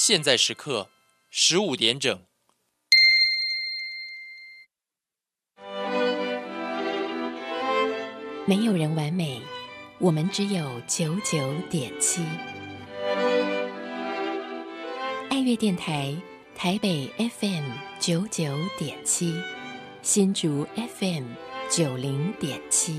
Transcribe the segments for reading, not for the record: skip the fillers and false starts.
现在时刻15点整。 没有人完美，我们只有99.7。爱乐电台台北 FM 99.7，新竹 FM 90.7。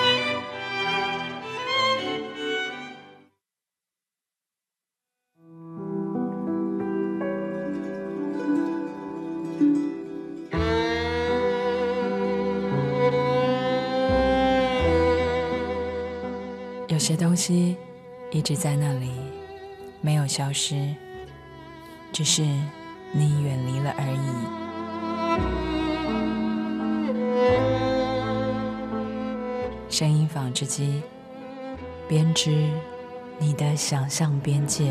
有些东西一直在那里，没有消失，只是你远离了而已。声音纺织机，编织你的想象边界。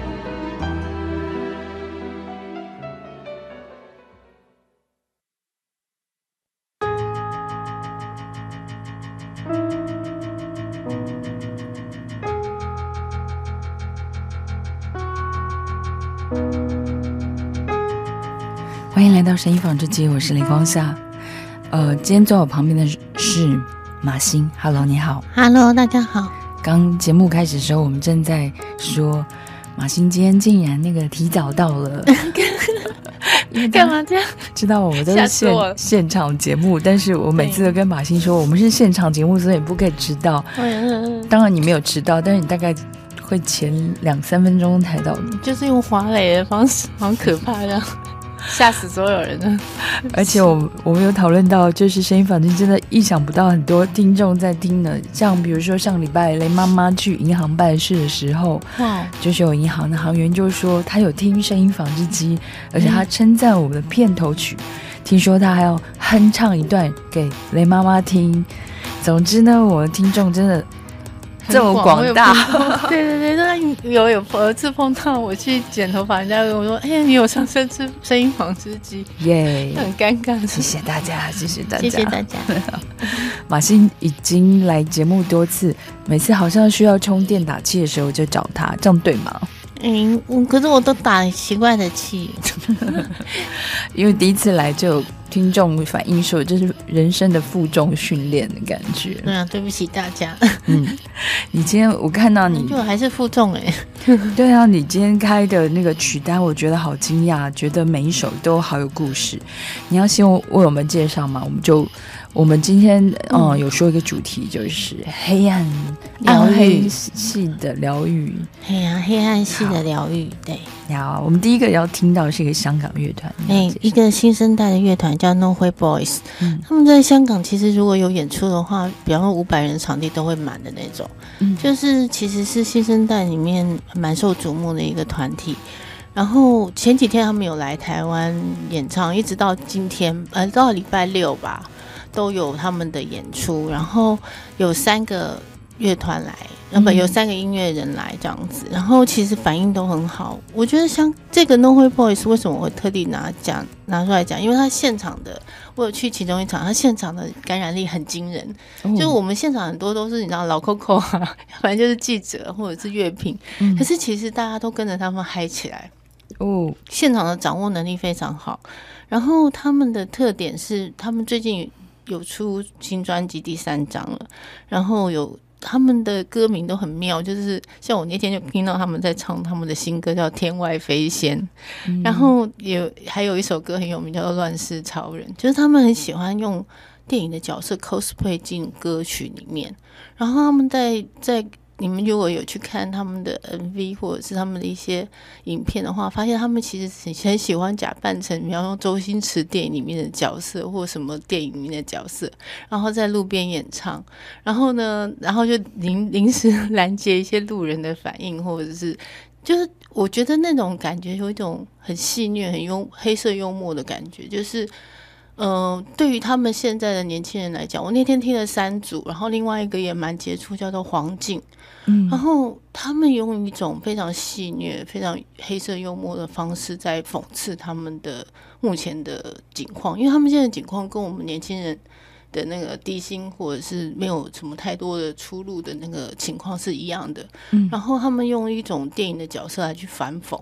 欢迎来到声音纺织机，我是雷光夏。今天坐我旁边的是马欣。 Hello， 你好。 Hello， 大家好。 刚节目开始的时候我们正在说马欣今天竟然那个提早到了干嘛这样？ 知道我们都是现场节目，但是我每次都跟马欣说我们是现场节目，所以你不可以迟到。当然你没有迟到，但是你大概会前2-3分钟才到， 就是用滑垒的方式，好可怕的，吓死所有人了。 而且我们有讨论到，就是声音坊间真的意想不到很多听众在听呢。像比如说上礼拜雷妈妈去银行办事的时候，就是有银行的行员就说他有听声音纺织机，而且他称赞我们的片头曲，听说他还要哼唱一段给雷妈妈听。总之呢，我的听众真的这么广大。 对对对，有一次碰到我去剪头发，人家跟我说：“哎，你有上声音纺织机？”耶，很尴尬。 谢谢大家，谢谢大家， 谢谢大家。 马欣已经来节目多次，每次好像需要充电打气的时候就找他，这样对吗？ 可是我都打奇怪的气。 因为第一次来就有听众反映说这是人生的负重训练的感觉。 对啊，对不起大家。 你今天我看到你就还是负重对啊，你今天开的那个曲单我觉得好惊讶，觉得每一首都好有故事。你要先为我们介绍吗？我们今天有说一个主题，就是暗黑系的疗愈。 黑暗系的疗愈。对。 我们第一个要听到是一个香港乐团， 一个新生代的乐团叫 No Way Boys。他们在香港其实如果有演出的话，比方说500人的场地都会满的那种。就是其实是新生代里面蛮受瞩目的一个团体。然后前几天他们有来台湾演唱，一直到今天到礼拜6吧，都有他们的演出。然后有3个乐团来，有3个音乐人来这样子，然后其实反应都很好。我觉得像这个 No Way Boys 为什么我会特地拿出来讲，因为他现场的，我有去其中一场，他现场的感染力很惊人。就是我们现场很多都是你知道老 Coco 啊，反正就是记者或者是乐评，可是其实大家都跟着他们嗨起来。现场的掌握能力非常好。然后他们的特点是他们最近有出新专辑第3张了，然后他们的歌名都很妙，就是像我那天就听到他们在唱他们的新歌叫《天外飞仙》，然后还有一首歌很有名叫做《乱世超人》，就是他们很喜欢用电影的角色 cosplay 进歌曲里面。然后他们在你们如果有去看他们的 MV 或者是他们的一些影片的话，发现他们其实很喜欢假扮成比方说周星驰电影里面的角色或什么电影里面的角色，然后在路边演唱。然后就临时拦截一些路人的反应，或者是就是我觉得那种感觉有一种很戏谑很黑色幽默的感觉。就是对于他们现在的年轻人来讲，我那天听了3组，然后另外一个也蛮杰出，叫做黄静。然后他们用一种非常戏谑非常黑色幽默的方式在讽刺他们的目前的境况，因为他们现在的境况跟我们年轻人的那个低薪或者是没有什么太多的出路的那个情况是一样的。然后他们用一种电影的角色来去反讽，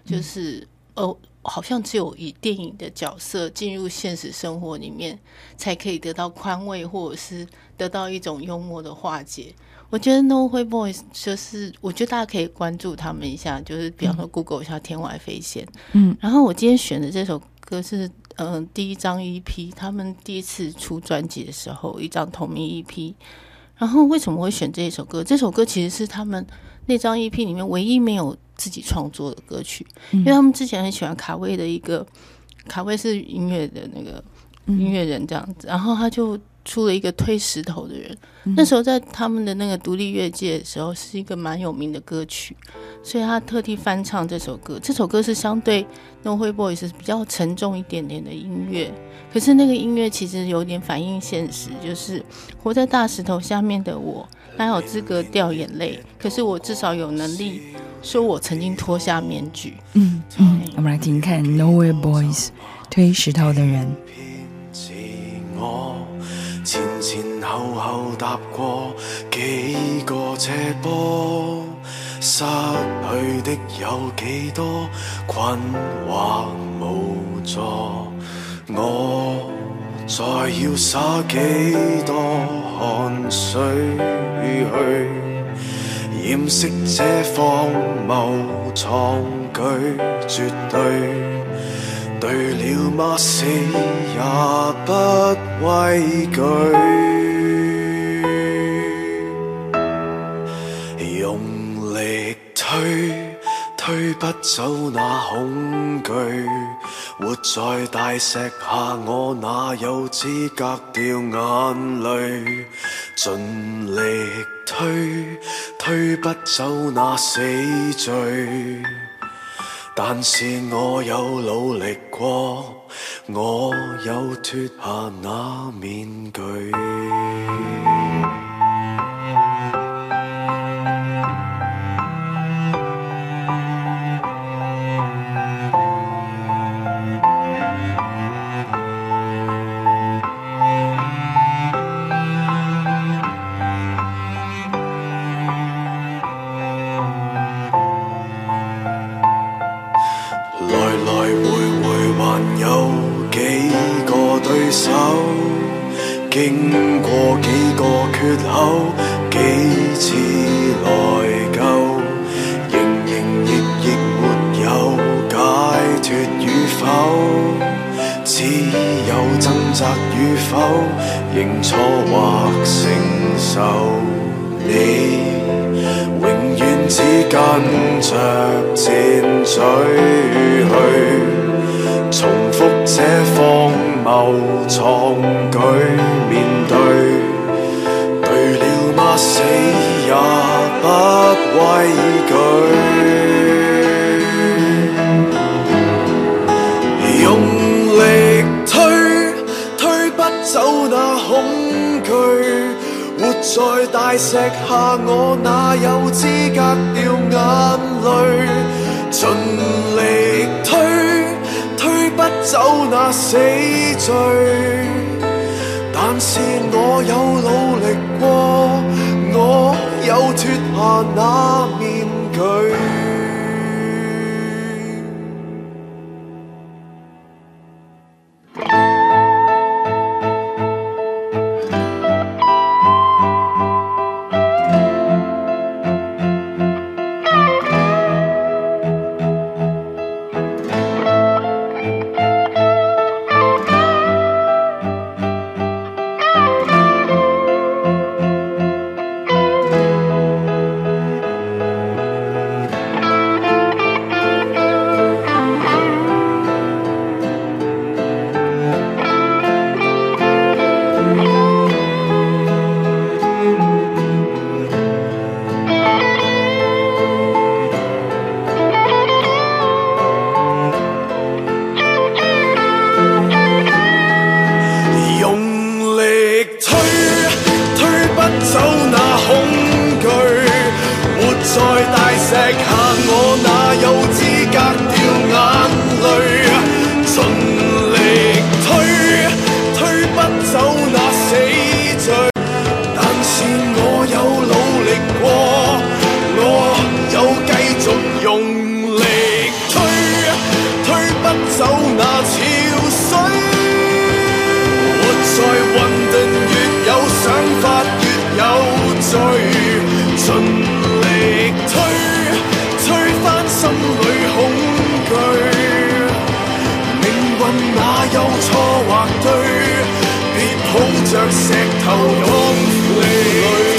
就是好像只有以电影的角色进入现实生活里面，才可以得到宽慰，或者是得到一种幽默的化解。我觉得 No Way Boys 就是我觉得大家可以关注他们一下，就是比方说 Google 一下天外飞仙。然后我今天选的这首歌是第一张 EP， 他们第一次出专辑的时候一张同名 EP。然后为什么会选这首歌？这首歌其实是他们那张 EP 里面唯一没有自己创作的歌曲，因为他们之前很喜欢卡威的卡威是音乐的那个音乐人这样子，然后他就出了一个推石头的人，那时候在他们的那个独立乐界的时候是一个蛮有名的歌曲，所以他特地翻唱这首歌。这首歌是相对 No Way Boys 比较沉重一点点的音乐，可是那个音乐其实有点反映现实，就是活在大石头下面的我哪有资格掉眼泪，可是我至少有能力说我曾经脱下面具。 我们来听看 No Way Boys 推石头的人。 前前後後踏過幾個斜坡，失去的有幾多，困惑無助，我再要灑幾多汗水去掩飾這荒謬創舉，絕對對了嗎？死也不畏懼，用力推不走那恐懼，活在大石下我哪有資格掉眼淚，盡力推不走那死罪，但是我有努力過，我有脫下那面具。經過幾個缺口，幾次內疚，營亦沒有解脫與否，只有掙扎與否，認錯或承受。你永遠只跟着箭嘴去，重複這荒謬創舉，面對了嗎？死也不畏懼，用力推不走那恐懼，活在大石下我哪有資格掉眼淚，盡力推不走那死罪，但是我有努力過，我有脫下那面具。 着石頭湧淚。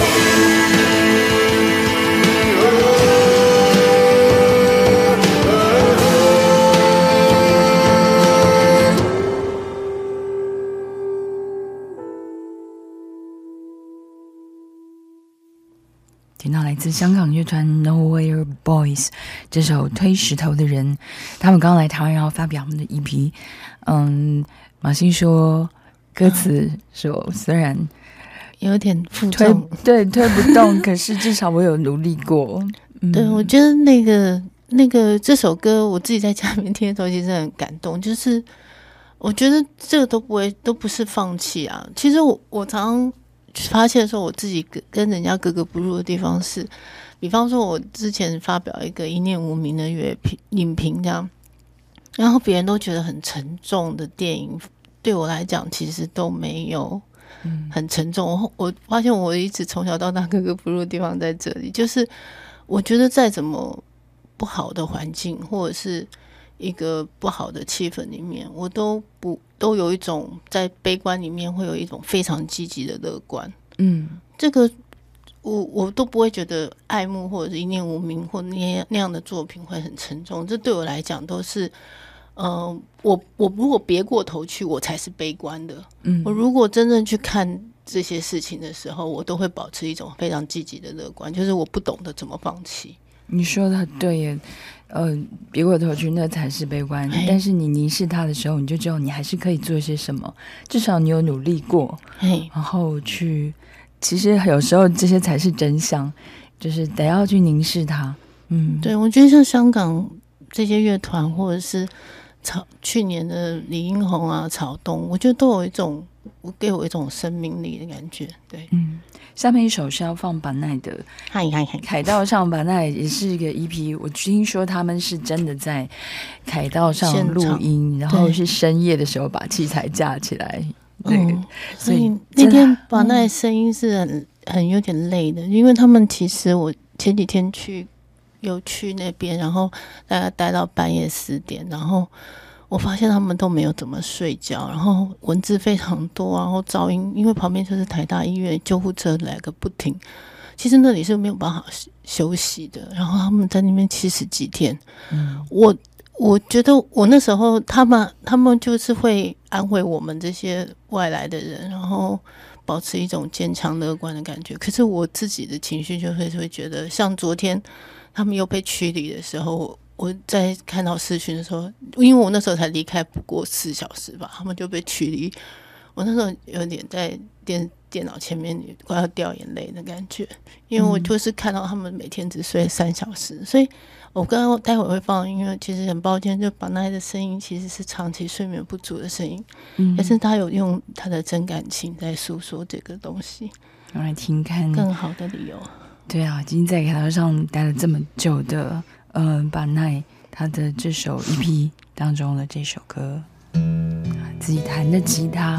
听到来自香港乐团 Nowhere Boys 这首推石头的人，他们刚来台湾，然后发表他们的 EP。马欣说歌词说虽然有点负重， 推不动，可是至少我有努力过。 对，我觉得那个这首歌，我自己在家里面听的时候，其实很感动。就是我觉得这个都不是放弃啊。其实我常常发现说，我自己跟人家格格不入的地方是，比方说我之前发表一个一念无名的影评这样，然后别人都觉得很沉重的电影，对我来讲其实都没有很沉重。我发现我一直从小到大格格不入的地方在这里，就是我觉得再怎么不好的环境或者是一个不好的气氛里面，我都有一种在悲观里面会有一种非常积极的乐观。这个我都不会觉得爱慕或者是一念无名或那样的作品会很沉重。这对我来讲都是我如果别过头去，我才是悲观的。我如果真正去看这些事情的时候，我都会保持一种非常积极的乐观，就是我不懂得怎么放弃。 你说的对耶，别过头去那才是悲观，但是你凝视它的时候，你就知道你还是可以做些什么，至少你有努力过，然后其实有时候这些才是真相，就是得要去凝视它。 对，我觉得像香港这些乐团，或者是去年的李英宏啊、草东，我觉得都有一种给我一种生命力的感觉。对， 下面一首是要放板奈的凯道上板奈，也是一个 EP。我听说他们是真的在凯道上录音，然后是深夜的时候把器材架起来。 所以那天板奈声音是很有点累的，因为他们其实我前几天有去那边，然后大概待到半夜4点，然后我发现他们都没有怎么睡觉，然后文字非常多，然后噪音，因为旁边就是台大医院，救护车来个不停，其实那里是没有办法休息的。然后他们在那边70几天，我觉得我那时候他们就是会安慰我们这些外来的人，然后保持一种坚强乐观的感觉。可是我自己的情绪就会觉得，像昨天他们又被驱离的时候，我在看到视讯的时候，因为我那时候才离开不过4小时吧，他们就被驱离，我那时候有点在电脑前面快要掉眼泪的感觉，因为我就是看到他们每天只睡3小时，所以我刚刚待会会放音乐，其实很抱歉，就板奈的声音其实是长期睡眠不足的声音，但是他有用他的真感情在诉说这个东西， 我来听看更好的理由。 对啊，已经在凯道上待了这么久的板奈，他的这首 EP 当中的这首歌，自己弹的吉他，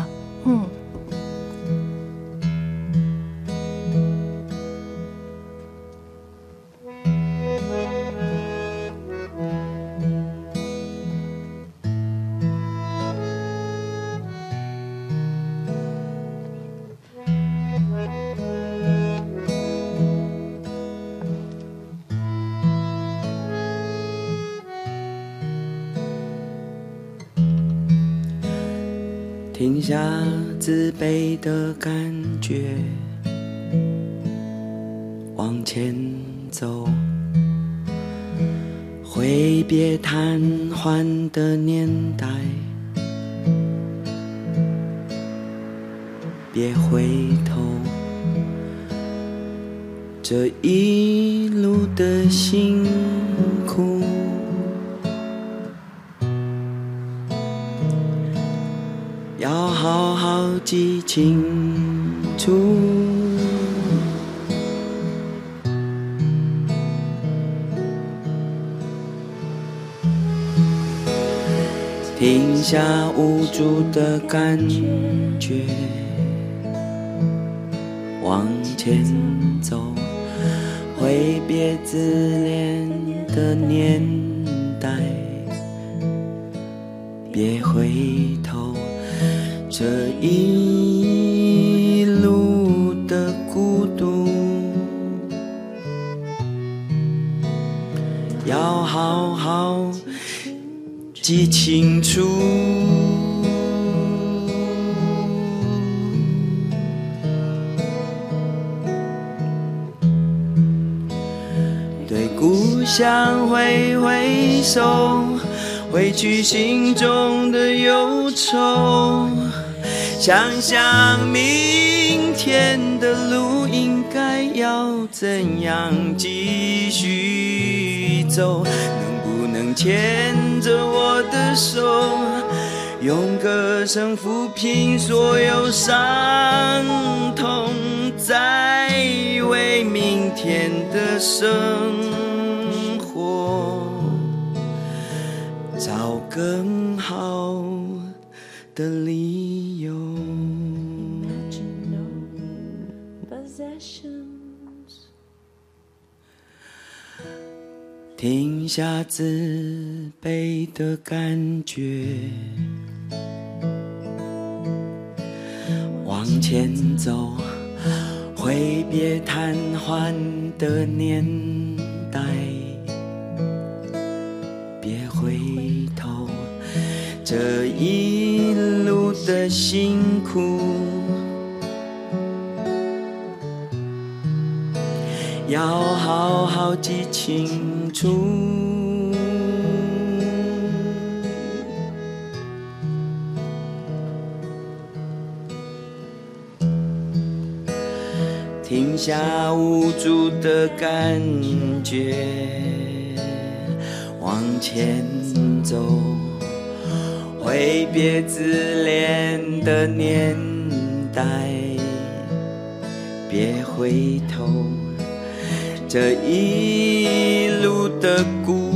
停下自卑的感觉，往前走，挥别瘫痪的年代，别回头，这一路的辛苦要好好记清楚，停下无助的感觉，往前走，挥别自恋的年代，别回头，这一好好记清楚。对故乡挥挥手，挥去心中的忧愁，想想明天的路应该要怎样继续走，能不能牵着我的手，用歌声抚平所有伤痛，再为明天的生活找更好的理由。停下自卑的感觉，往前走，挥别瘫痪的年代，别回头，这一路的辛苦要好好记清楚。停下无助的感觉，往前走，挥别自恋的年代，别回头，这一路的孤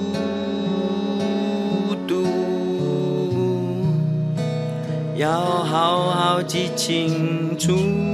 独要好好记清楚。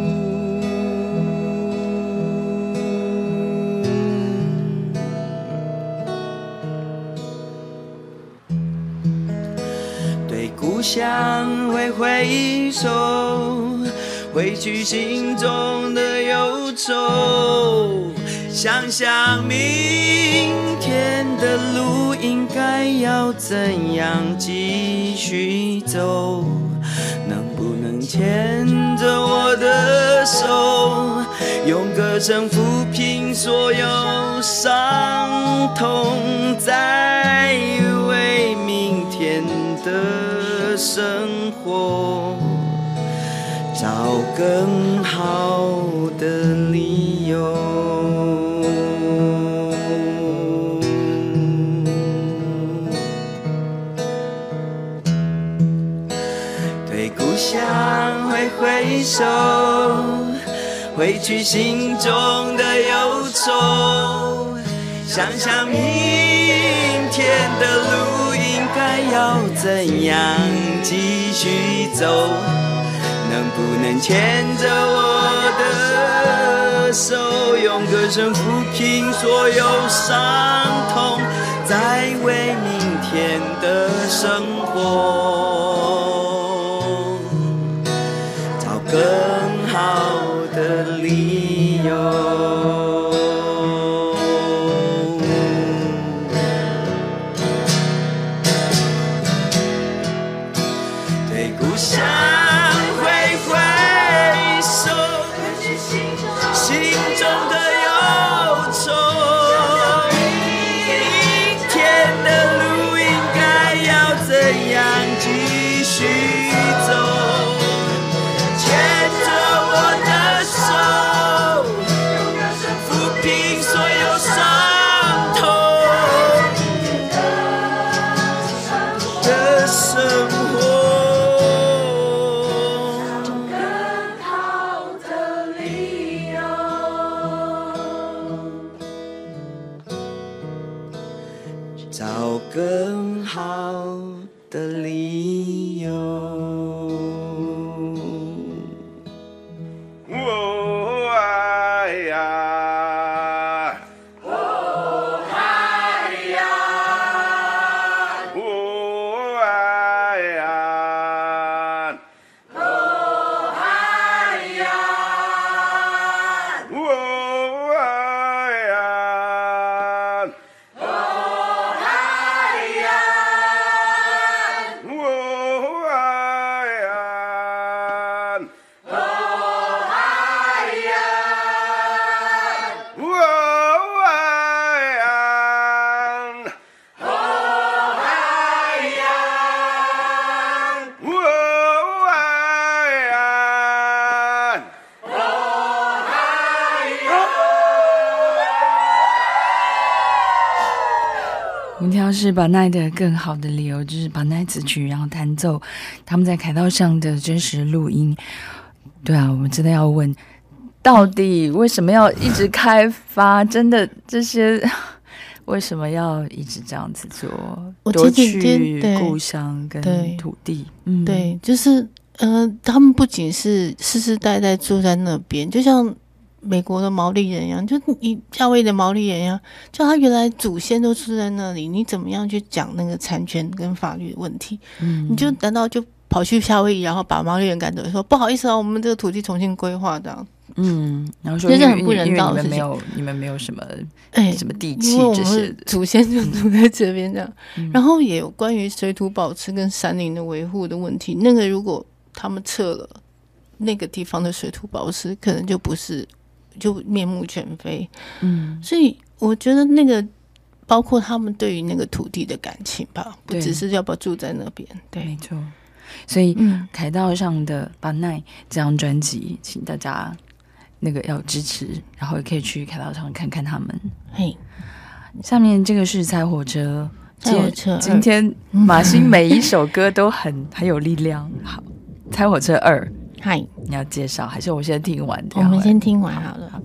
对故乡挥挥手，挥去心中的忧愁，想想明天的路应该要怎样继续走，能不能牵着我的手，用歌声抚平所有伤痛，再为明天的生活找更好的理由。对故乡挥挥手，挥去心中的忧愁，想想明天的路应该要怎样继续走，能不能牵着我的手，用歌声抚平所有伤痛，再为明天的生活找更好的理由。对故乡挥挥手，心中的忧愁，明天的路应该要怎样继续到是把奈的更好的理由，就是把奈词曲然后弹奏他们在凯道上的真实录音。对啊，我们真的要问，到底为什么要一直开发？真的这些为什么要一直这样子做？夺取故乡跟土地。 对，就是他们不仅是世世代代住在那边，就像美国的毛利人一样，就你夏威夷的毛利人一样，就他原来祖先都住在那里，你怎么样去讲那个产权跟法律的问题？你就难道就跑去夏威夷，然后把毛利人赶走，说不好意思啊，我们这个土地重新规划这样？ 然后说这是很不人道的事情， 你们没有什么什么地契这些的， 祖先就住在这边这样。然后也有关于水土保持跟山林的维护的问题，那个如果他们撤了那个地方的水土保持，可能就不是。就面目全非，所以我觉得那个包括他们对于那个土地的感情吧，不只是要不要住在那边，对， 没错。所以凯道上的把奈这张专辑，请大家那个要支持，然后也可以去凯道上看看他们。嘿，下面这个是猜火车，今天马欣每一首歌都很有力量。好，猜火车2。嗨，你要介绍还是我先听完？ 我们先听完好了。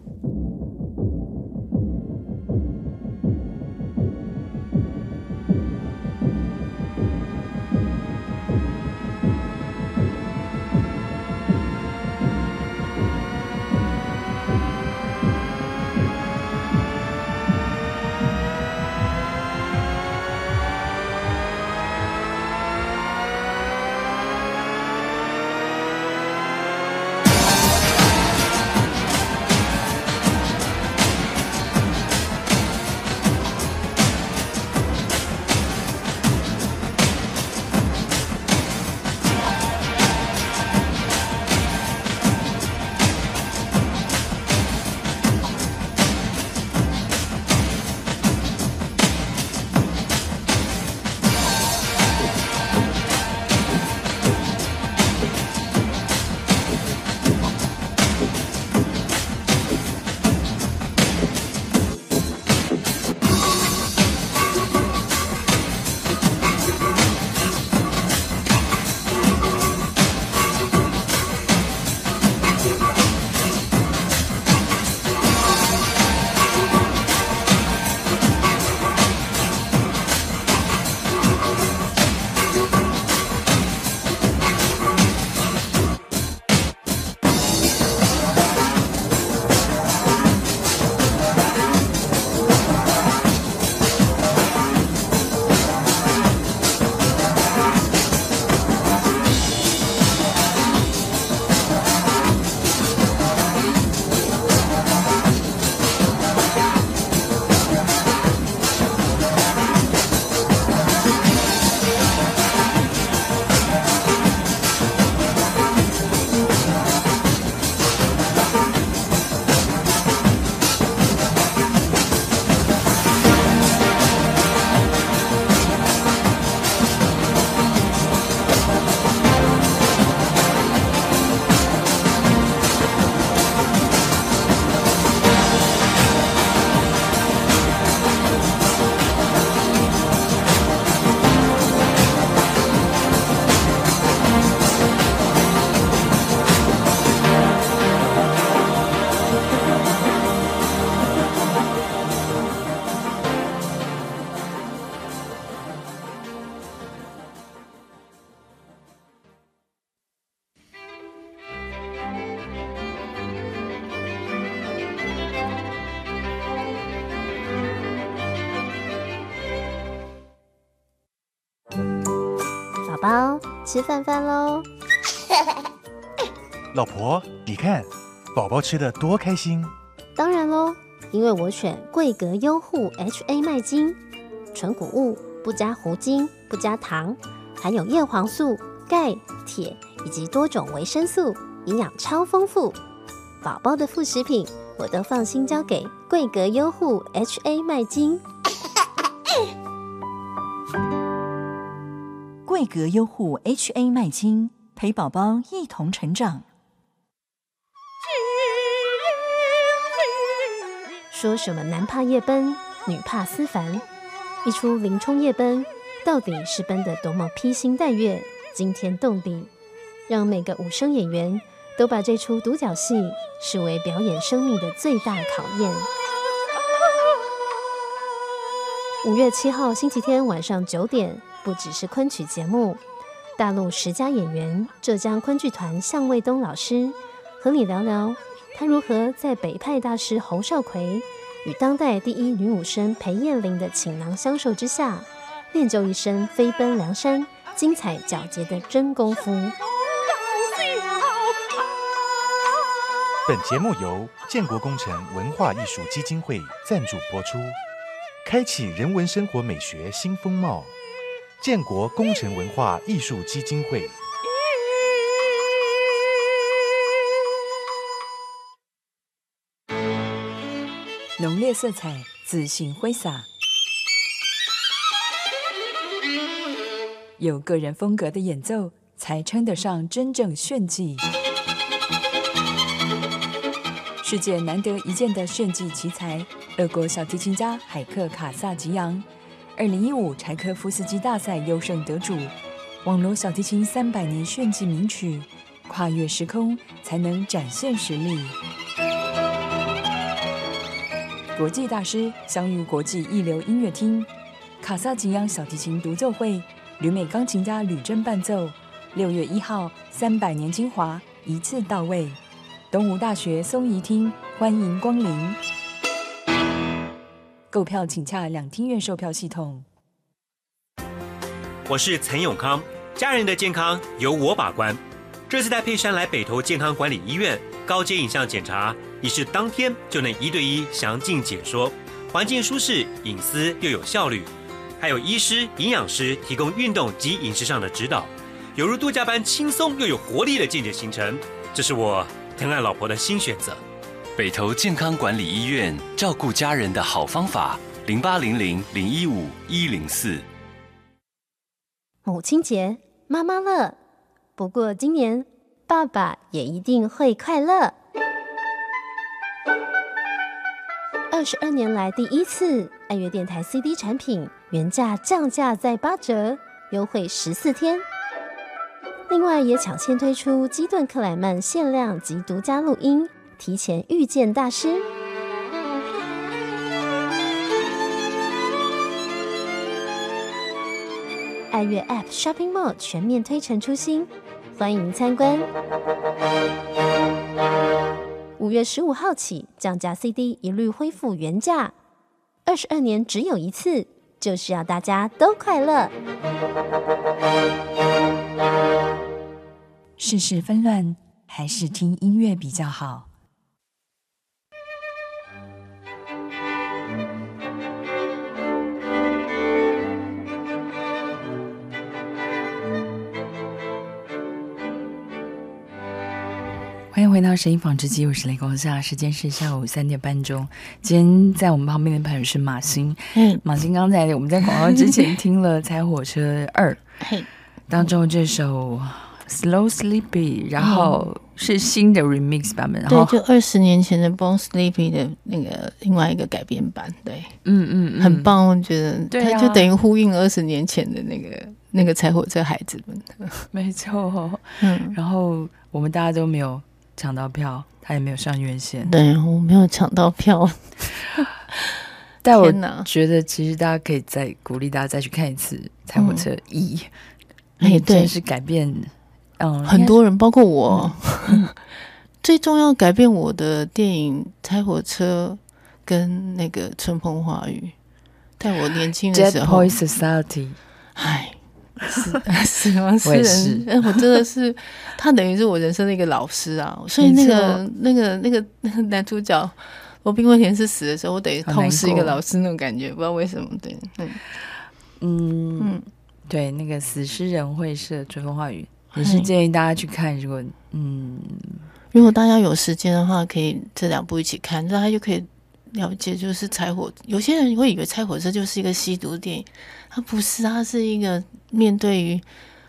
宝，吃饭饭喽！ 老婆，你看，宝宝吃得多开心。 当然喽，因为我选桂格优护 HA 麦精，纯谷物，不加糊精，不加糖，含有叶黄素、钙、铁以及多种维生素，营养超丰富。宝宝的副食品，我都放心交给桂格优护 HA 麦精。 桂格优护 HA 麦精，陪宝宝一同成长。 说什么男怕夜奔，女怕思烦， 一出林冲夜奔，到底是奔得多么披星戴月、惊天动地，让每个武生演员都把这出独角戏视为表演生命的最大考验。5月7号星期天晚上9点，不只是昆曲节目，大陆10佳演员浙江昆剧团向卫东老师和你聊聊他如何在北派大师侯少奎与当代第一女武生裴艳玲的倾囊相授之下，练就一身飞奔梁山、精彩皎洁的真功夫。 本节目由建国工程文化艺术基金会赞助播出，开启人文生活美学新风貌。建国工程文化艺术基金会。 浓烈色彩，自信挥洒，有个人风格的演奏，才称得上真正炫技。世界难得一见的炫技奇才，俄国小提琴家海克·卡萨吉扬，2015柴科夫斯基大赛优胜得主，网罗小提琴300年炫技名曲，跨越时空才能展现实力。国际大师相遇国际一流音乐厅，卡萨吉扬小提琴独奏会，旅美钢琴家吕珍伴奏，6月1号300年精华一次到位，东吴大学松怡厅欢迎光临。购票请洽两厅院售票系统。 我是陈永康，家人的健康由我把关。这次带佩珊来北投健康管理医院高阶影像检查，已是当天就能1对1详尽解说，环境舒适、隐私又有效率，还有医师、营养师提供运动及饮食上的指导，犹如度假般轻松又有活力的健检行程。这是我疼爱老婆的新选择。 北投健康管理医院，照顾家人的好方法，0800-015-104。 母亲节，妈妈乐。不过今年爸爸也一定会快乐。22年来第一次，爱乐电台 CD 产品原价降价再8折，优惠14天。另外也抢先推出基顿克莱曼限量及独家录音，提前遇见大师。爱乐 App Shopping Mall 全面推陈出新，欢迎参观。5月15号起，降价 CD 一律恢复原价。22年只有一次，就是要大家都快乐。 世事纷乱，还是听音乐比较好。欢迎回到声音纺织机，我是雷光夏，时间是下午3点半钟。今天在我们旁边的朋友是马欣，马欣刚才我们在广告之前听了《踩火车2》当中这首 Slow Sleepy， 然后是新的 remix 版本，然后对，就20年前的 Born Sleepy 的那个另外一个改编版，对，很棒，我觉得它就等于呼应20年前的那个踩火车孩子们， 没错，然后我们大家都没有抢到票，他也没有上院线。 对，我没有抢到票。 但我觉得其实大家可以再鼓励大家再去看一次《踩火车1》，真的是改变， 很多人，包括我。最重要改变我的电影《踩火车》跟那个《春风花雨》，在我年轻的时候。 Dead Poets Society， 死亡诗人，我真的是，他等于是我人生的一个老师啊。所以那个男主角罗宾威廉斯死的时候，我等于痛失一个老师那种感觉，不知道为什么。对， 对，那个死诗人会社《春风花雨》也是建议大家去看。 如果大家有时间的话，可以这2部一起看，大家就可以了解，就是踩火。有些人会以为踩火车就是一个吸毒电影，它不是，它是一个面对于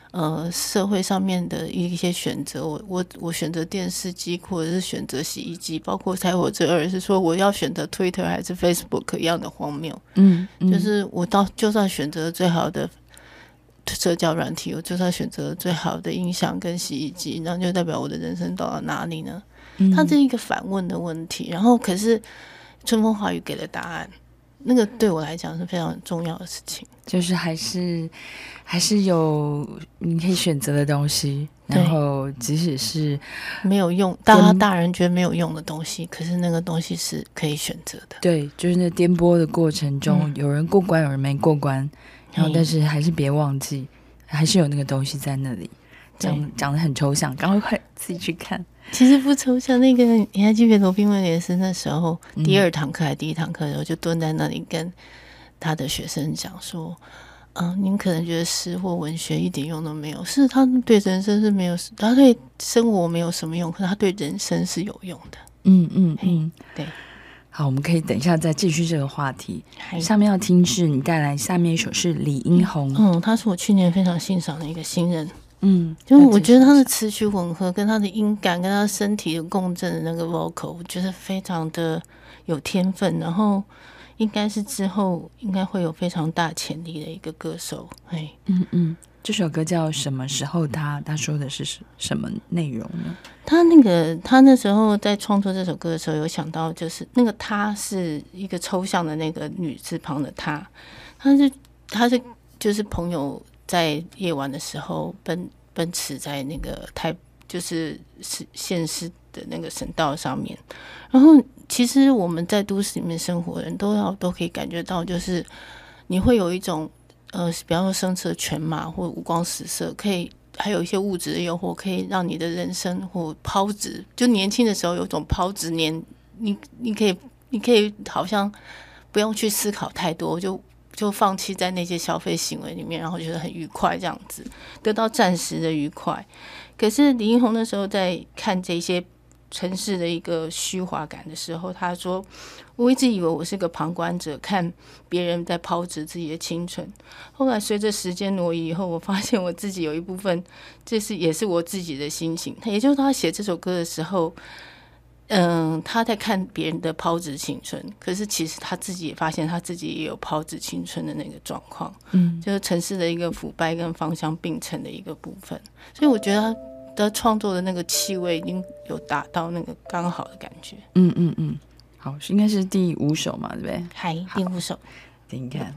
社会上面的一些选择，我选择电视机或者是选择洗衣机，包括才我这儿是说我要选择 Twitter 还是 Facebook 一样的荒谬。就是我就算选择最好的社交软体，我就算选择最好的音响跟洗衣机，那就代表我的人生到了哪里呢？它是一个反问的问题，然后可是春风华语给了答案，那个对我来讲是非常重要的事情， 就是还是有你可以选择的东西，然后即使是没有用，大人觉得没有用的东西，可是那个东西是可以选择的。 对，就是那颠簸的过程中，有人过关，有人没过关，然后但是还是别忘记，还是有那个东西在那里。讲得很抽象，赶快自己去看。 其实不抽象，那个你还记得罗宾威廉斯那时候第2堂课还第1堂课的时候，就蹲在那里跟他的学生讲说，您可能觉得诗或文学一点用都没有，是他对人生是没有，他对生活没有什么用，可是他对人生是有用的。对。 好，我们可以等一下再继续这个话题。下面要听是你带来下面一首是李英宏， 他是我去年非常欣赏的一个新人。就是我觉得他的词曲吻合跟他的音感跟他身体的共振的那个 vocal， 我觉得非常的有天分，然后应该是之后应该会有非常大潜力的一个歌手。 这首歌叫什么时候他说的是什么内容呢？ 他那时候在创作这首歌的时候有想到，就是那个他是一个抽象的那个女字旁的他是就是朋友在夜晚的时候奔驰在那个就是县市的那个省道上面，然后其实我们在都市里面生活的人都可以感觉到，就是你会有一种比方说声色犬马或五光十色，可以还有一些物质的诱惑，可以让你的人生或抛掷，就年轻的时候有种抛掷你可以好像不用去思考太多，就放弃在那些消费行为里面，然后觉得很愉快，这样子得到暂时的愉快。可是李英宏那时候在看这些城市的一个虚华感的时候，他说我一直以为我是个旁观者，看别人在抛掷自己的青春，后来随着时间挪移以后，我发现我自己有一部分也是我自己的心情。也就是他写这首歌的时候，他在看别人的抛掷青春，可是其实他自己也发现他自己也有抛掷青春的那个状况，就是城市的一个腐败跟芳香并存的一个部分。所以我觉得他创作的那个气味已经有达到那个刚好的感觉。 好，应该是第5首嘛，对不对？ 嗨，第5首， 听看。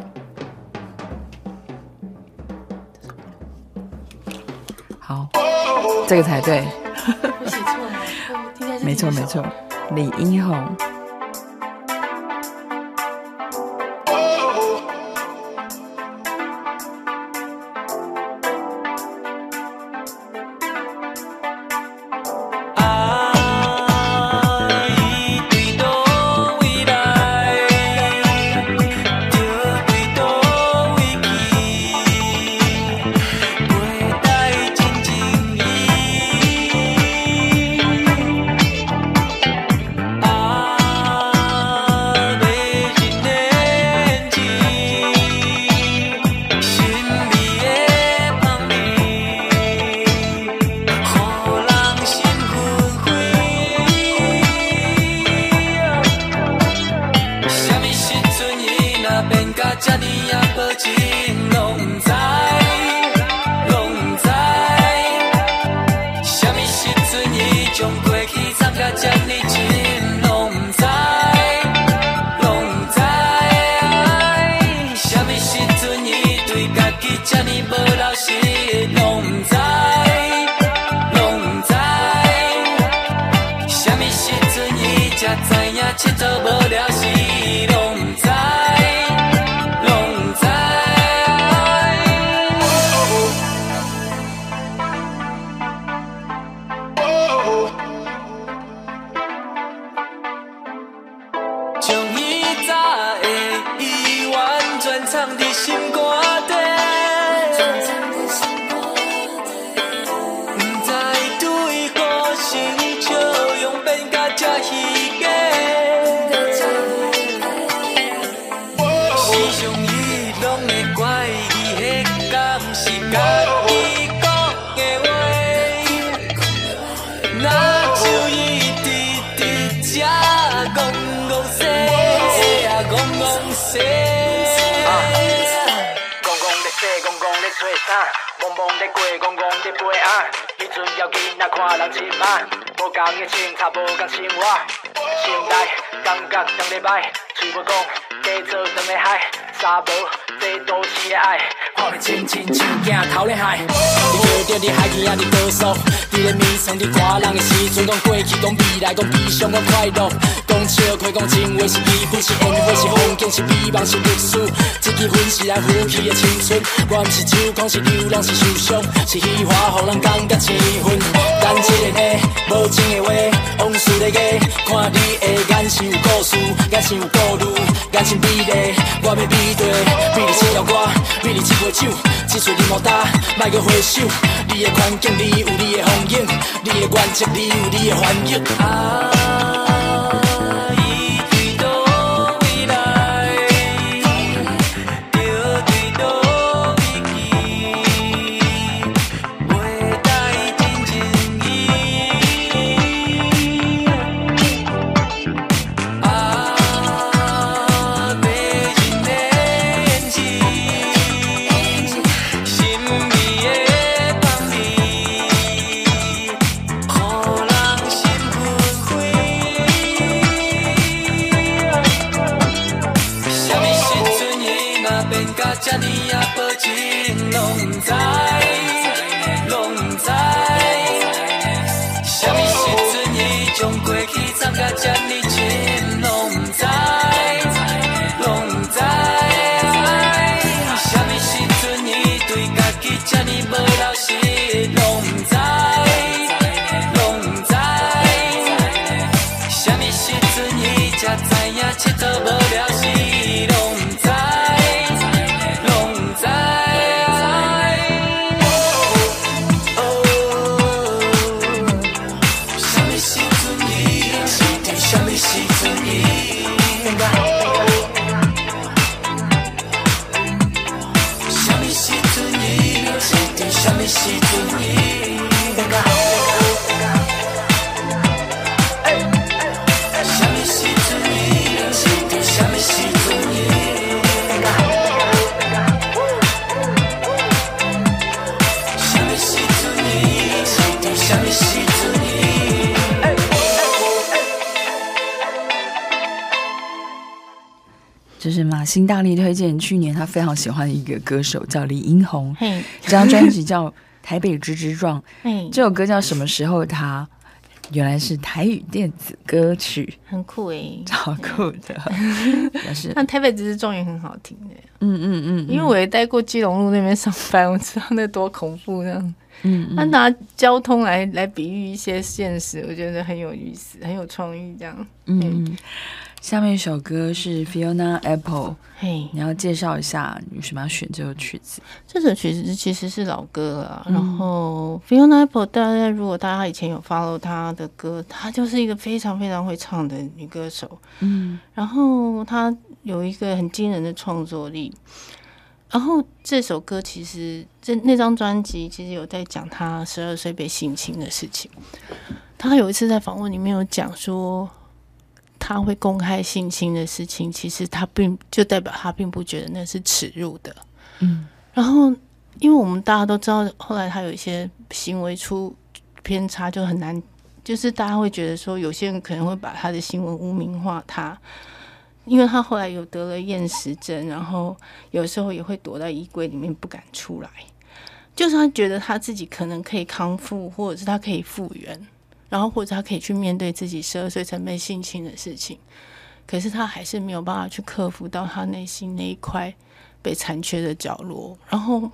好，这个才对。 我写错了，应该是没错，李英宏。 是上伊拢会怪伊，迄敢是家己。 懵咧过，戆戆咧飞啊！迄阵要紧仔看人亲嘛，无共的清茶，无共生活，心内感觉当咧歹，嘴要讲假做当咧海，沙无这都市的爱，看袂清亲像囝头咧海。你叫着你海边仔伫倒数，你咧面床伫看人的时阵，讲过去，讲未来，讲悲伤，讲快乐。讲笑开，讲情话是离婚，是缘分，是风景，是美梦，是历史。这支婚是咱夫妻的青春，我毋是酒空，是流浪，是受伤，是虚华，予人感觉气愤。咱这个呢，无情的话，往事咧假，看你的眼神有故事，眼神有顾虑，眼神美丽，我要比对，比你这条歌，比你这杯酒，这嘴你莫打，莫搁回首。你的环境，你有你的风景，你的原则，你有你的反应。这呢啊，保证拢不知，拢不知。什么时阵伊将过去藏甲这呢深，拢不知，拢不知。什么时阵伊对家己这呢无老实，拢不知，拢不知。什么时阵伊才知影佚佗无了时，拢不知。 就是马欣大力推荐去年他非常喜欢的一个歌手叫李英宏，这张专辑叫《台北直直撞》，这首歌叫什么时候他原来是台语电子歌曲， 很酷超酷的。 那台北直直撞也很好听的，因为我也待过基隆路那边上班，我知道那多恐怖这样。他拿交通来比喻一些现实，我觉得很有意思，很有创意这样。 下面一首歌是 Fiona Apple， 你要介绍一下你为什么要选这首曲子？ 这首曲子其实是老歌了，然后 Fiona Apple 如果大家以前有 follow 她的歌，她就是一个非常非常会唱的女歌手，然后她有一个很惊人的创作力。然后这首歌其实那张专辑其实有在讲她12岁被性侵的事情。她有一次在访问里面有讲说，他会公开性侵的事情，其实他就代表他并不觉得那是耻辱的。然后因为我们大家都知道，后来他有一些行为出偏差，就很难，就是大家会觉得说，有些人可能会把他的新闻污名化他，因为他后来有得了厌食症，然后有时候也会躲在衣柜里面不敢出来，就是他觉得他自己可能可以康复，或者是他可以复原。然后或者他可以去面对自己12岁曾被性侵的事情，可是他还是没有办法去克服到他内心那一块被残缺的角落。然后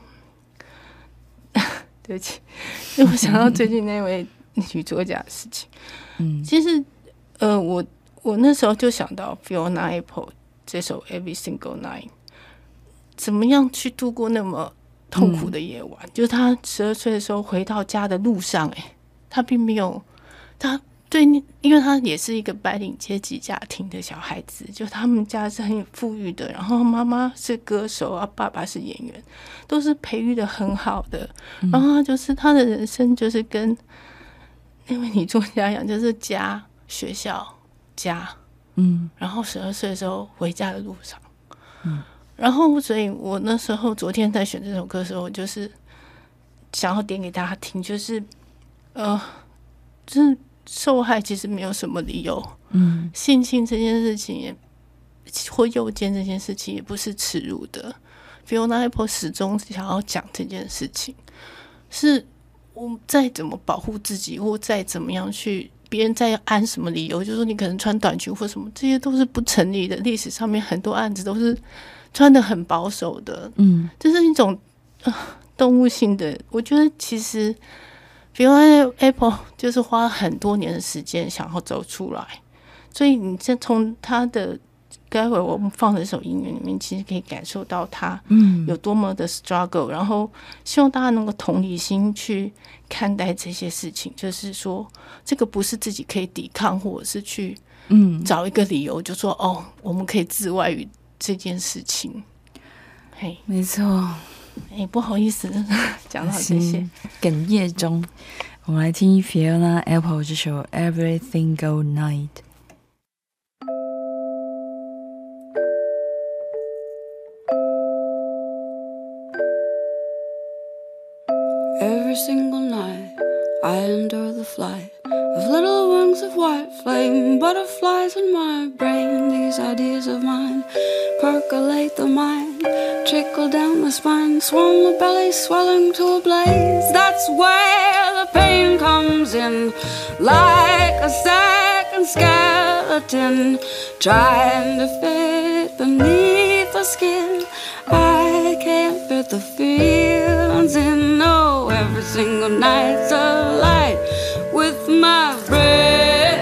对不起，因为我想到最近那位女作家的事情，其实我那时候就想到 Fiona Apple 这首 Every Single Night， 怎么样去度过那么痛苦的夜晚，就是他12岁的时候回到家的路上，他并没有对，因为他也是一个白领阶级家庭的小孩子，就他们家是很富裕的，然后妈妈是歌手啊，爸爸是演员，都是培育的很好的。然后他的人生就是跟那位女作家一样，就是家、学校、家，然后12岁的时候回家的路上，然后所以我那时候昨天在选这首歌的时候，就是想要点给大家听，就是就是受害其实没有什么理由，性侵这件事情也或诱奸这件事情也不是耻辱的。Fiona Apple 始终想要讲这件事情，是我们再怎么保护自己，或再怎么样去别人再按什么理由，就是说你可能穿短裙或什么，这些都是不成立的。历史上面很多案子都是穿得很保守的，这是一种动物性的。我觉得其实 Fiona Apple 就是花很多年的时间想要走出来，所以你从他的待会我们放的这首音乐里面，其实可以感受到他有多么的 struggle，然后希望大家能够同理心去看待这些事情，就是说这个不是自己可以抵抗，或者是去找一个理由就说我们可以自外于这件事情。嘿， 没错。 不好意思讲到这些哽咽中，我们来听 Fiona Apple 这首 Every Single Night。Every single night I endure the flight of little wings of white flame, butterflies in my brain. These ideas of mine percolate the mind, trickle down the spine, swirl the belly, swelling to a blaze. That's where the pain comes in, like a second skeleton trying to fit beneath the skin. I can't fit the feelings in. No, every single night's a light with my breath.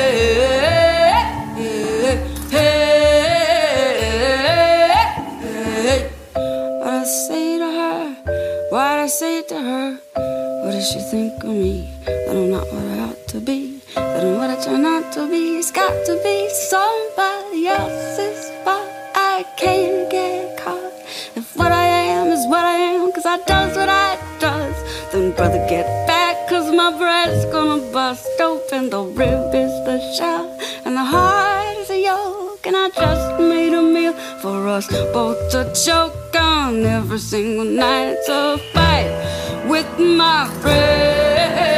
What I say to her, what I say to her. What does she think of me? That I'm not what I ought to be, that I'm what I turn out to be. It's got to be somebody else's fault. I can't get caught. If what I am is what I am, 'cause I does what I does, then brother get back, 'cause my breast's gonna bust open. The rib is the shell and the heart is a yolk, and I just made a meal for us both to choke on. Every single night's a fight with my breath.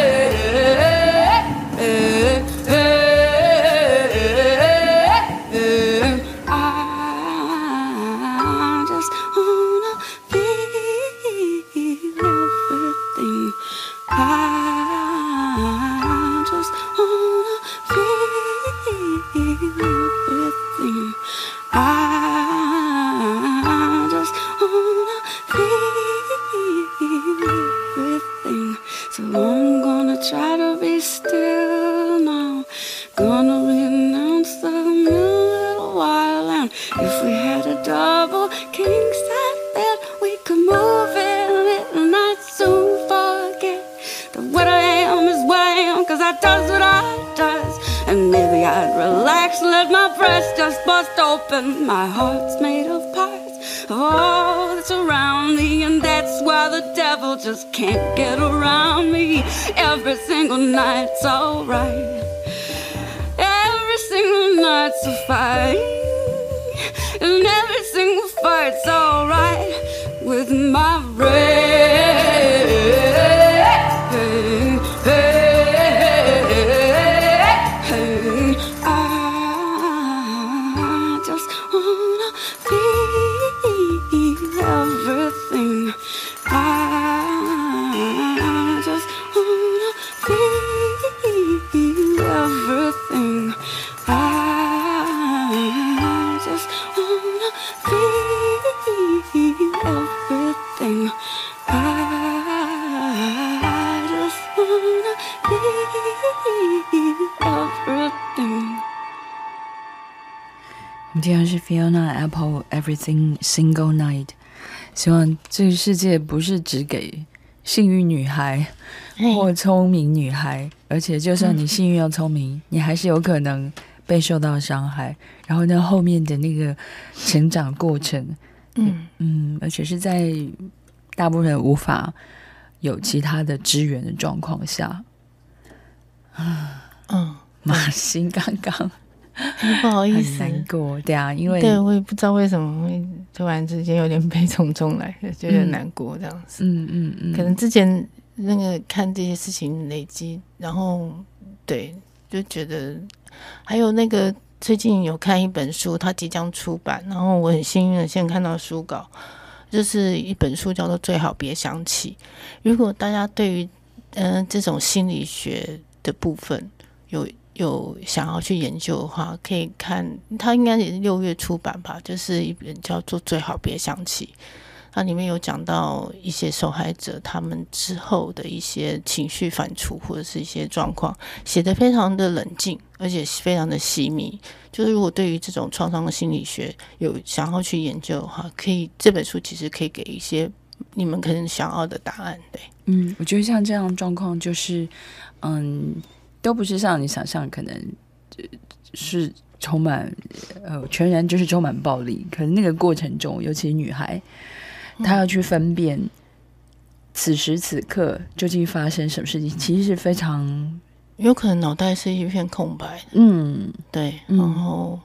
Try to be still now. Gonna renounce the little while. And if we had a double king size bed, we could move in it and I'd soon forget that what I am is what I am, 'cause I does what I does. And maybe I'd relax and let my breast just bust open. My heart's made of parts of all that's around me, and that's why the devil just can't get around me. Every single night's alright. Every single night's a fight, and every single fight's alright with my breath. I just wanna feel everything. I just wanna feel everything. I just wanna feel everything. I just wanna feel everything. 我们听的是 Fiona Apple Everything Single Night。希望这个世界不是只给幸运女孩或聪明女孩，而且就算你幸运又聪明，你还是有可能被受到伤害。然后呢，后面的那个成长过程，而且是在大部分人无法有其他的支援的状况下，马欣刚刚不好意思， 很难过，对啊，因为对我也不知道为什么会突然之间有点悲从中来，觉得难过这样子。可能之前那个看这些事情累积，然后对就觉得，还有那个最近有看一本书，它即将出版，然后我很幸运的先看到书稿，就是一本书叫做《最好别想起》。如果大家对于这种心理学的部分有想要去研究的话，可以看，它应该也是6月出版吧，就是一本叫做《最好别想起》，它里面有讲到一些受害者他们之后的一些情绪反刍或者是一些状况，写得非常的冷静，而且非常的细密。就是如果对于这种创伤的心理学有想要去研究的话，可以，这本书其实可以给一些你们可能想要的答案。对， 我觉得像这样的状况就是都不是像你想象可能是充满全然就是充满暴力，可能那个过程中尤其女孩她要去分辨此时此刻究竟发生什么事情，其实是非常有可能脑袋是一片空白的。对，然后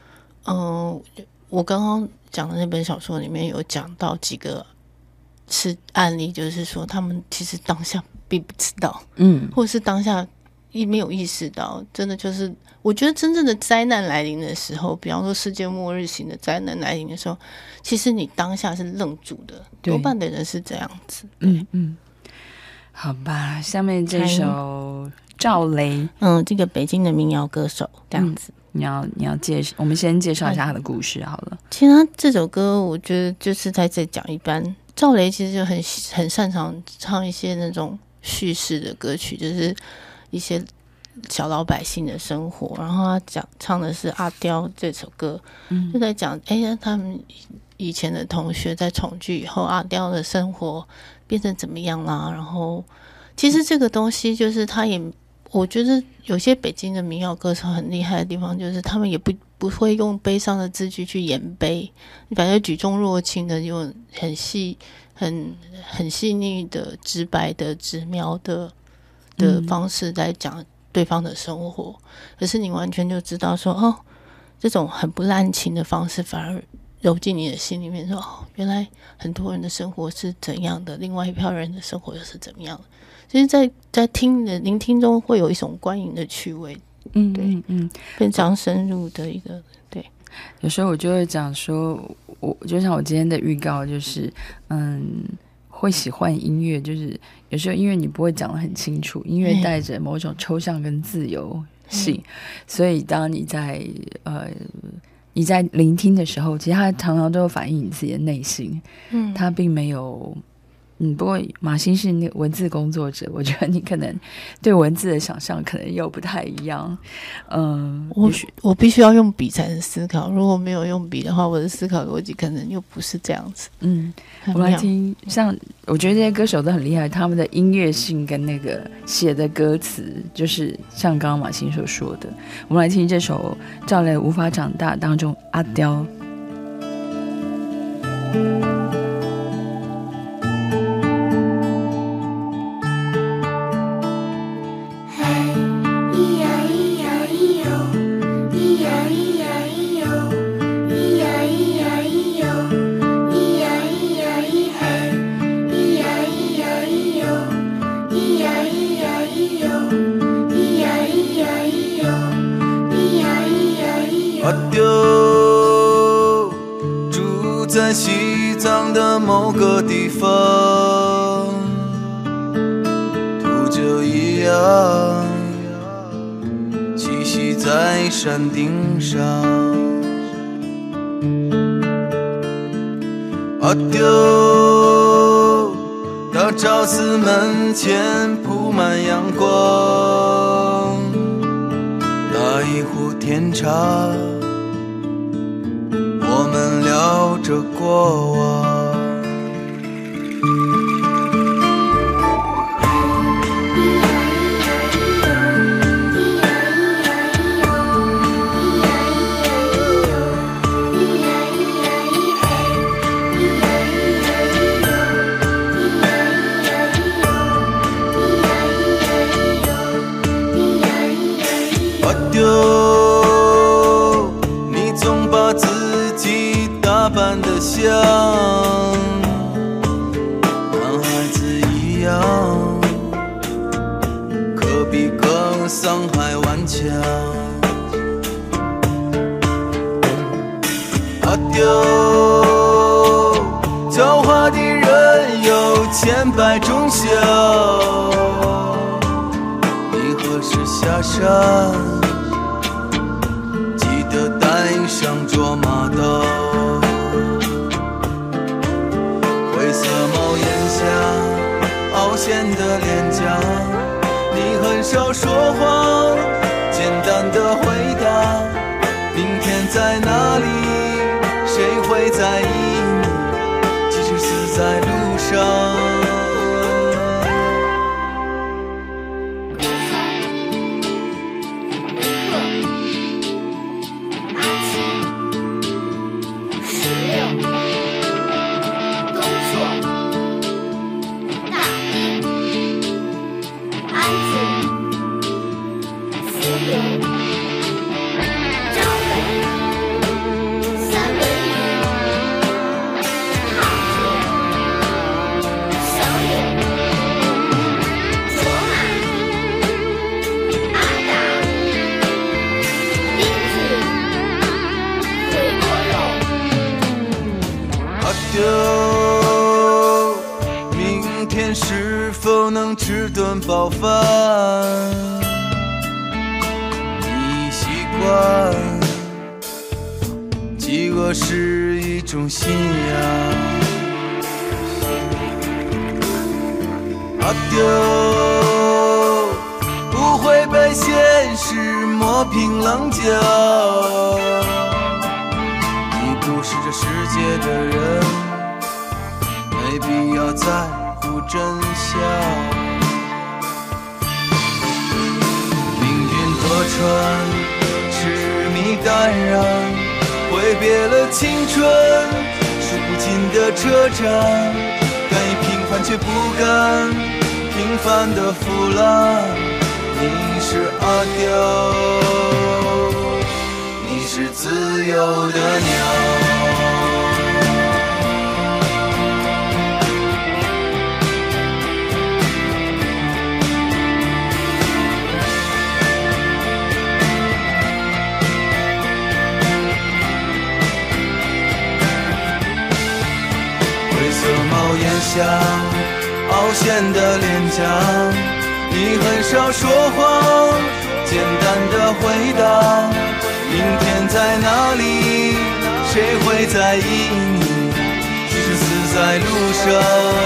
我刚刚讲的那本小说里面有讲到几个是案例，就是说他们其实当下并不知道，或者是当下没有意识到，真的就是我觉得真正的灾难来临的时候，比方说世界末日型的灾难来临的时候，其实你当下是愣住的，多半的人是这样子。 好吧，下面这首赵雷， 这个北京的民谣歌手这样子。 你要介绍，我们先介绍一下他的故事好了。 其实他这首歌我觉得就是在这讲一般，赵雷其实就很擅长唱一些那种叙事的歌曲，就是一些小老百姓的生活，然后他唱的是阿刁这首歌，就在讲他们以前的同学在重聚以后，阿刁的生活变成怎么样啦。然后其实这个东西就是他也，我觉得有些北京的民谣歌手很厉害的地方，就是他们也不会用悲伤的字句去演悲，反正举重若轻的，用很细腻的、直白的、直描的方式在讲对方的生活。可是你完全就知道说，这种很不滥情的方式反而揉进你的心里面，说原来很多人的生活是怎样的，另外一票人的生活又是怎么样的。其实在聆听中会有一种观影的趣味，非常深入的一个。对， 有时候我就会讲说，我就像我今天的预告，就是会喜欢音乐，就是有时候音乐你不会讲得很清楚，音乐带着某种抽象跟自由性，所以当你在聆听的时候，其实它常常都有反映你自己的内心，它并没有。不过马欣是那个文字工作者，我觉得你可能对文字的想象可能又不太一样。 我必须要用笔才能思考，如果没有用笔的话，我的思考逻辑可能又不是这样子。 我们来听，像我觉得这些歌手都很厉害，他们的音乐性跟那个写的歌词，就是像刚刚马欣所说的。我们来听这首赵雷《无法长大》当中阿刁。 阿刁住在西藏的某个地方，秃鹫一样栖息在山顶上。阿刁大昭寺门前铺满阳光，打一壶甜茶，我们聊着过往。阿刁像男孩子一样，可比更伤害顽强。阿丢，狡猾的人有千百种想，你何时下山？记得带上卓玛刀。灰色帽檐下凹陷的脸颊，你很少说谎，简单的回答，明天在哪里，谁会在意你，即使死在路上。明天是否能吃顿饱饭？你习惯，饥饿是一种信仰。阿丢，不会被现实磨平棱角。你不是这世界的人，没必要在乎真相。命运多舛，痴迷淡然，挥别了青春，数不尽的车站，敢于平凡却不敢平凡的腐烂。你是阿丢，你是自由的鸟。帽檐下凹陷的脸颊，你很少说谎，简单的回答，明天在哪里，谁会在意你，即使死在路上。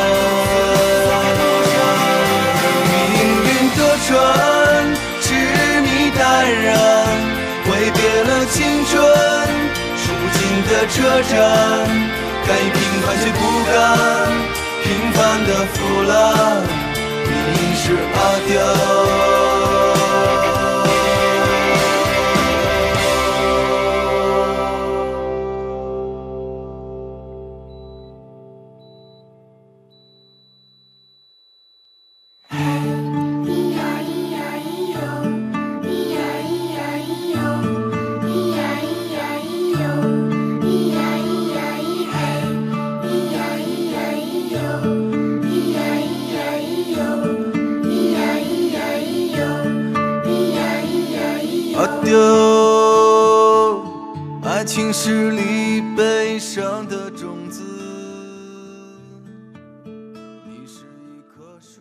命运的船痴迷淡然，挥别了青春，数不尽的车站，敢于平凡却不敢平凡的腐烂。你是阿丢。爱情是粒悲伤的种子，你是一棵树。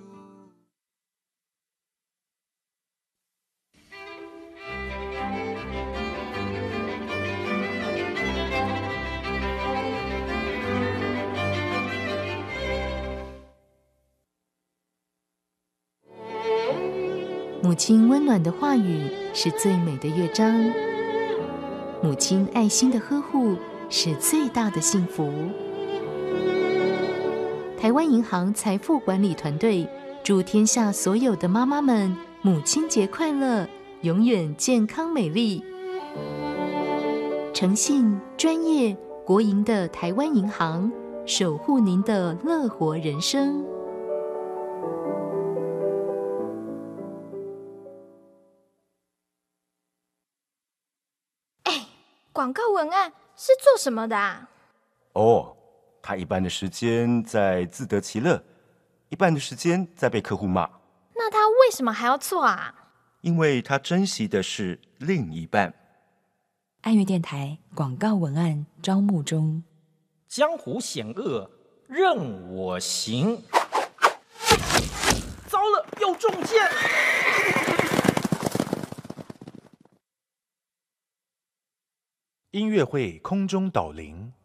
母亲温暖的话语是最美的乐章，母亲爱心的呵护是最大的幸福。台湾银行财富管理团队祝天下所有的妈妈们母亲节快乐，永远健康美丽。诚信、专业、国营的台湾银行，守护您的乐活人生。 广告文案是做什么的啊？ 哦， 他一半的时间在自得其乐，一半的时间在被客户骂。 那他为什么还要做啊？ 因为他珍惜的是另一半。 爱乐电台广告文案招募中。 江湖险恶，任我行。糟了，又中箭！ 音乐会空中导聆。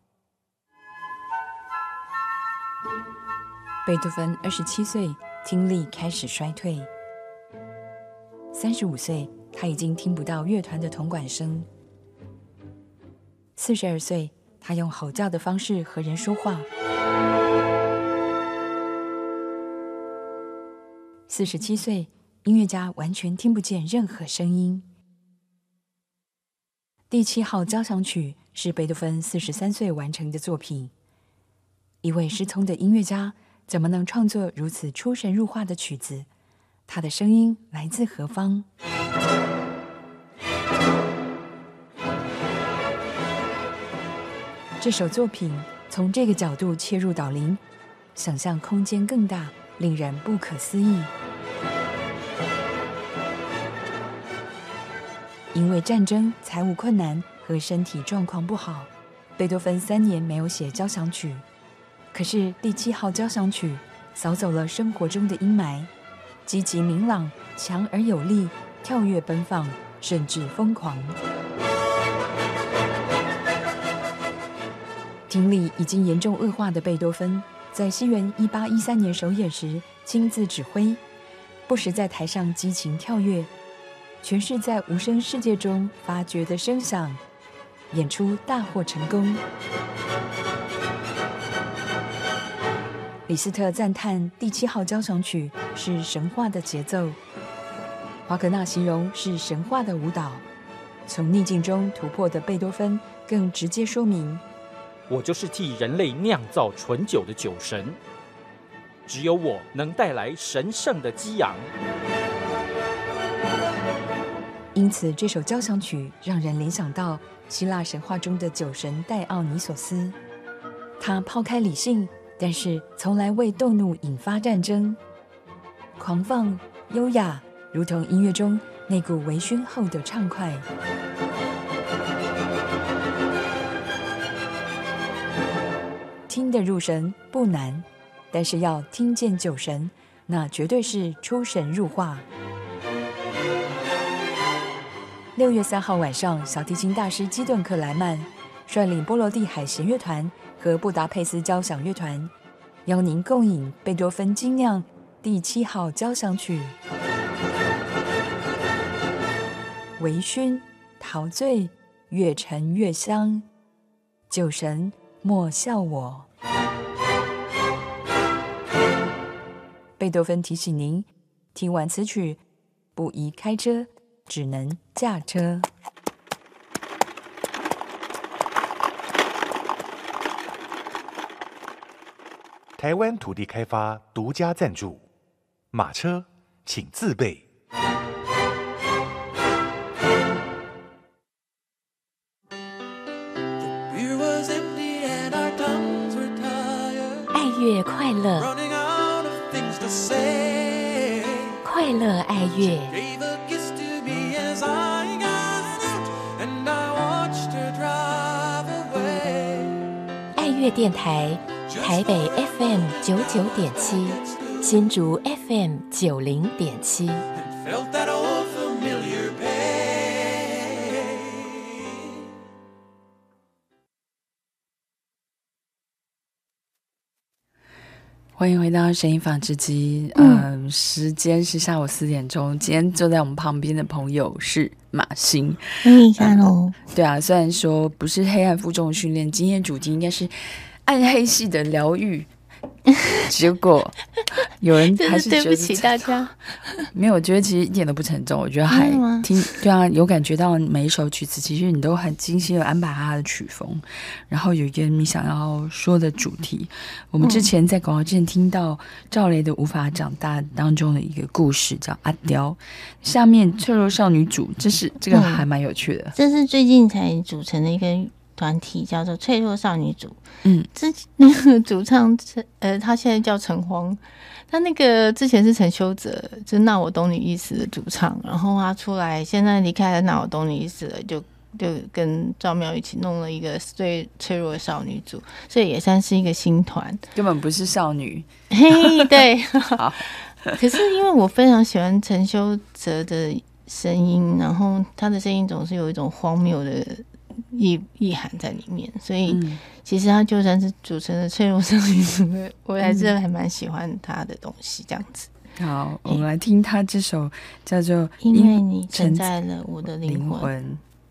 贝多芬27岁，听力开始衰退。35岁，他已经听不到乐团的铜管声。42岁，他用吼叫的方式和人说话。47岁，音乐家完全听不见任何声音。第7号交响曲是贝多芬43岁完成的作品。一位失聪的音乐家怎么能创作如此出神入化的曲子？他的声音来自何方？这首作品从这个角度切入导聆，想象空间更大，令人不可思议。因为战争、财务困难和身体状况不好，贝多芬3年没有写交响曲。可是第7号交响曲扫走了生活中的阴霾，积极明朗，强而有力，跳跃奔放，甚至疯狂。听力已经严重恶化的贝多芬，在西元1813年首演时亲自指挥，不时在台上激情跳跃，诠释在无声世界中发掘的声响，演出大获成功。李斯特赞叹第7号交响曲是神话的节奏，华格纳形容是神话的舞蹈。从逆境中突破的贝多芬更直接说明， 我就是替人类酿造醇酒的酒神，只有我能带来神圣的激昂。 因此这首交响曲让人联想到希腊神话中的酒神戴奥尼索斯，他抛开理性，但是从来为动怒引发战争，狂放优雅，如同音乐中那股微醺后的畅快。听得入神不难，但是要听见酒神，那绝对是出神入化。6月3号晚上，小提琴大师基顿克莱曼率领波罗的海弦乐团和布达佩斯交响乐团，邀您共饮贝多芬精酿第7号交响曲。微醺陶醉，越陈越香，酒神莫笑我。贝多芬提醒您，听完此曲不宜开车，只能驾车。 台湾土地开发独家赞助，马车请自备。 爱乐快乐，快乐爱乐。爱乐电台，台北 FM 99.7，新竹 FM 90.7。 欢迎回到声音纺织机。时间是下午4点钟。今天坐在我们旁边的朋友是马欣， 欢迎一下喽。 对啊，虽然说不是黑暗负重训练，今天主题应该是暗黑系的疗愈，结果有人还是觉得对不起大家。 没有，我觉得其实一点都不沉重，我觉得还听，对啊，有感觉到每一首曲子其实你都很精心的安排它的曲风，然后有一个你想要说的主题。我们之前在广告之前听到赵雷的《无法长大》当中的一个故事叫阿刁，下面脆弱少女组，这个还蛮有趣的。 这是最近才组成的一个团体叫做脆弱少女组。那个主唱他现在叫陈荒，他那个之前是陈修哲，就那我懂你意思的主唱，然后他出来现在离开了那我懂你意思了，就跟赵妙一起弄了一个最脆弱的少女组，所以也算是一个新团， 根本不是少女。 嘿，对。 好， 可是因为我非常喜欢陈修哲的声音，然后他的声音总是有一种荒谬的意涵在里面，所以其实他就算是组成的脆弱少女组，我还是还蛮喜欢他的东西这样子。 好，我们来听他这首叫做《 因为你承载了我的灵魂》。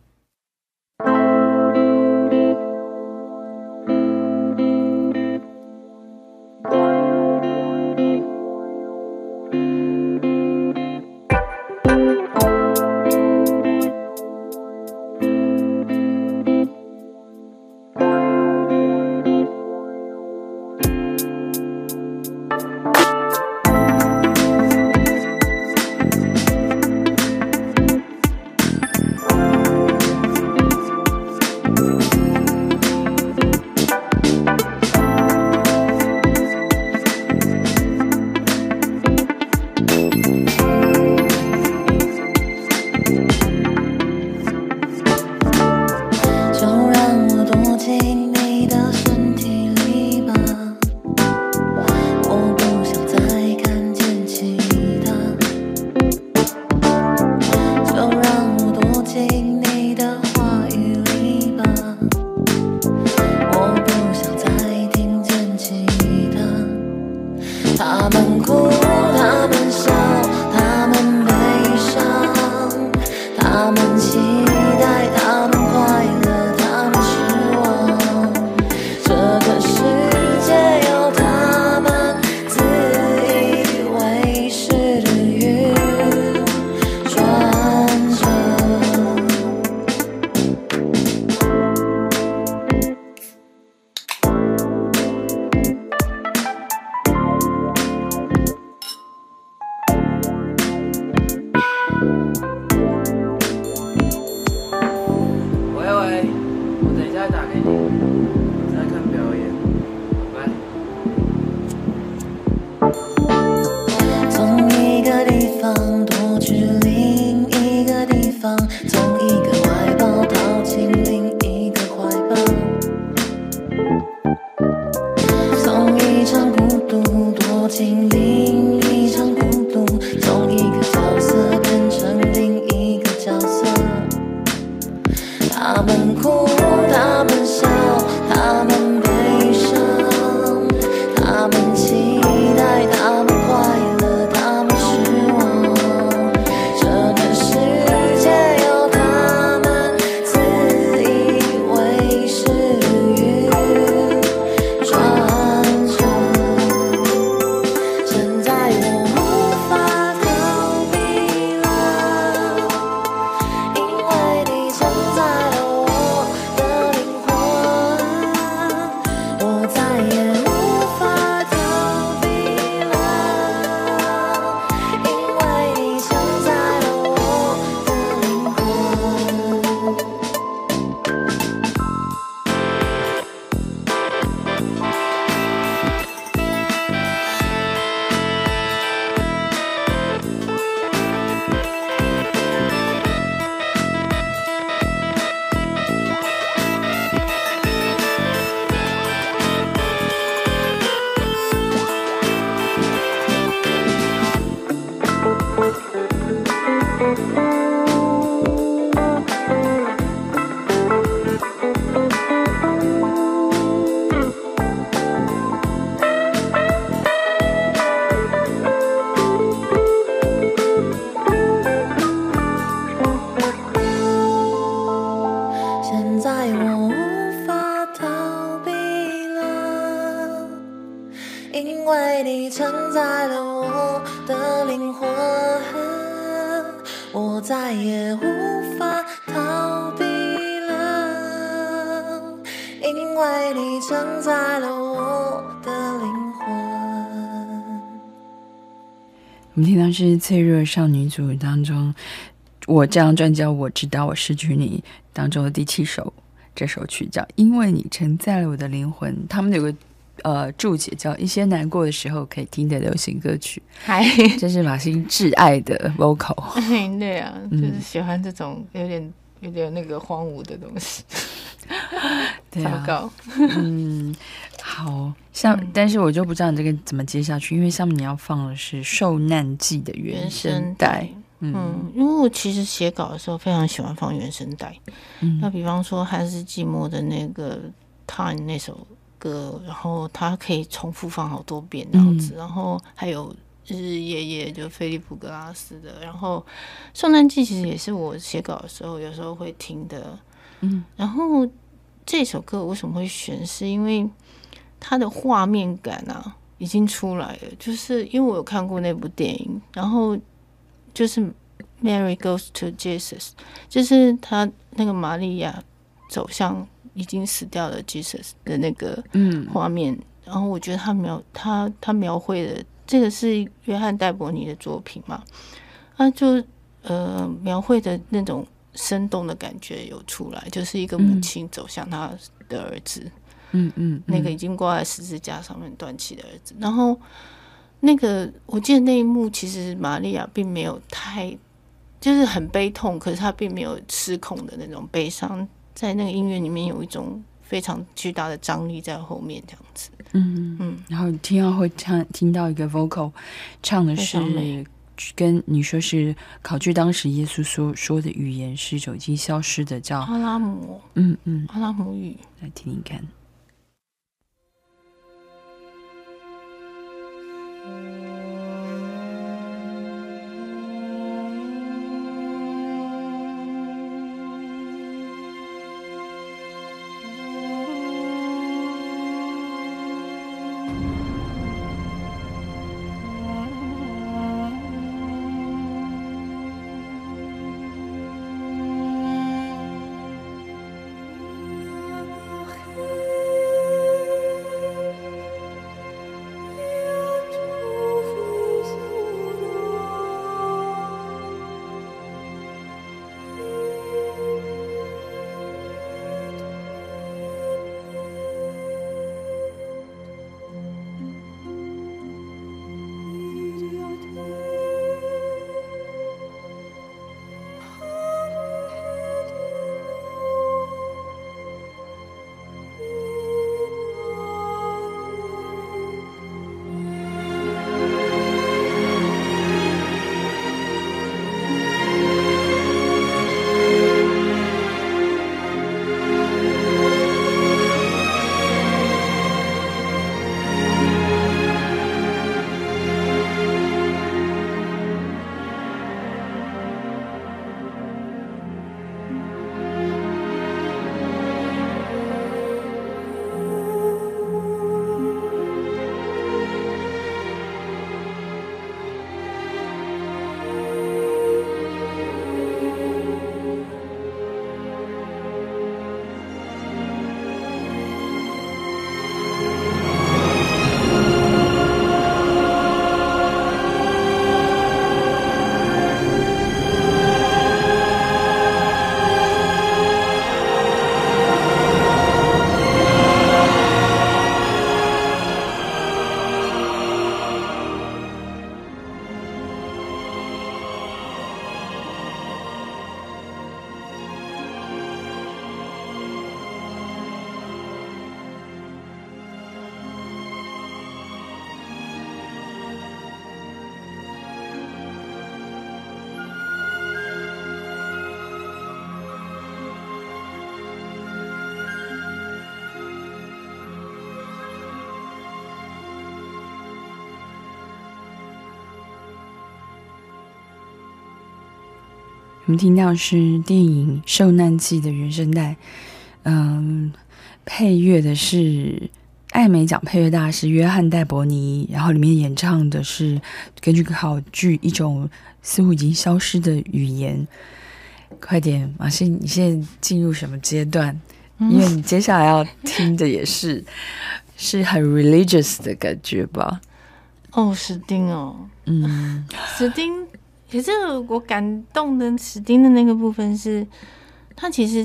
我们听到是脆弱少女组当中我这张专辑叫我知道我失去你当中的第7首这首曲叫《因为你承载了我的灵魂》，他们有个注解叫一些难过的时候可以听的流行歌曲，这是马欣挚爱的 vocal。 对啊，就是喜欢这种有点那个荒芜的东西。 对啊， 糟糕。 好像但是我就不知道你这个怎么接下去，因为上面你要放的是受难季的原声带。 因为我其实写稿的时候非常喜欢放原声带。那比方说汉斯季默的那个 Time 那首歌，然后它可以重复放好多遍这样子，然后还有日日夜夜就菲利普格拉斯的，然后受难季其实也是我写稿的时候有时候会听的。然后这首歌我为什么会选，是因为它的画面感啊已经出来了，就是因为我有看过那部电影，然后就是 Mary Goes to Jesus， 就是他那个玛利亚走向已经死掉的 Jesus 的那个画面，然后我觉得他描绘的这个是约翰戴伯尼的作品嘛，他就描绘的那种生动的感觉有出来，就是一个母亲走向他的儿子，那个已经挂在十字架上面断气的儿子，然后那个我记得那一幕其实玛利亚并没有就是很悲痛，可是她并没有失控的那种悲伤，在那个音乐里面有一种非常巨大的张力在后面这样子。 然后听到一个 vocal 唱的是跟你说是考据当时耶稣说的语言是一种已经消失的叫阿拉姆阿拉姆语， 来听听看。我们听到是电影《受难记》的原声带，配乐的是艾美奖配乐大师约翰戴伯尼，然后里面演唱的是根据考据一种似乎已经消失的语言。快点，马欣，你现在进入什么阶段？因为你接下来要听的也是很 religious 的感觉吧？ 史丁史丁。可是我感动的史丁的那个部分是，他其实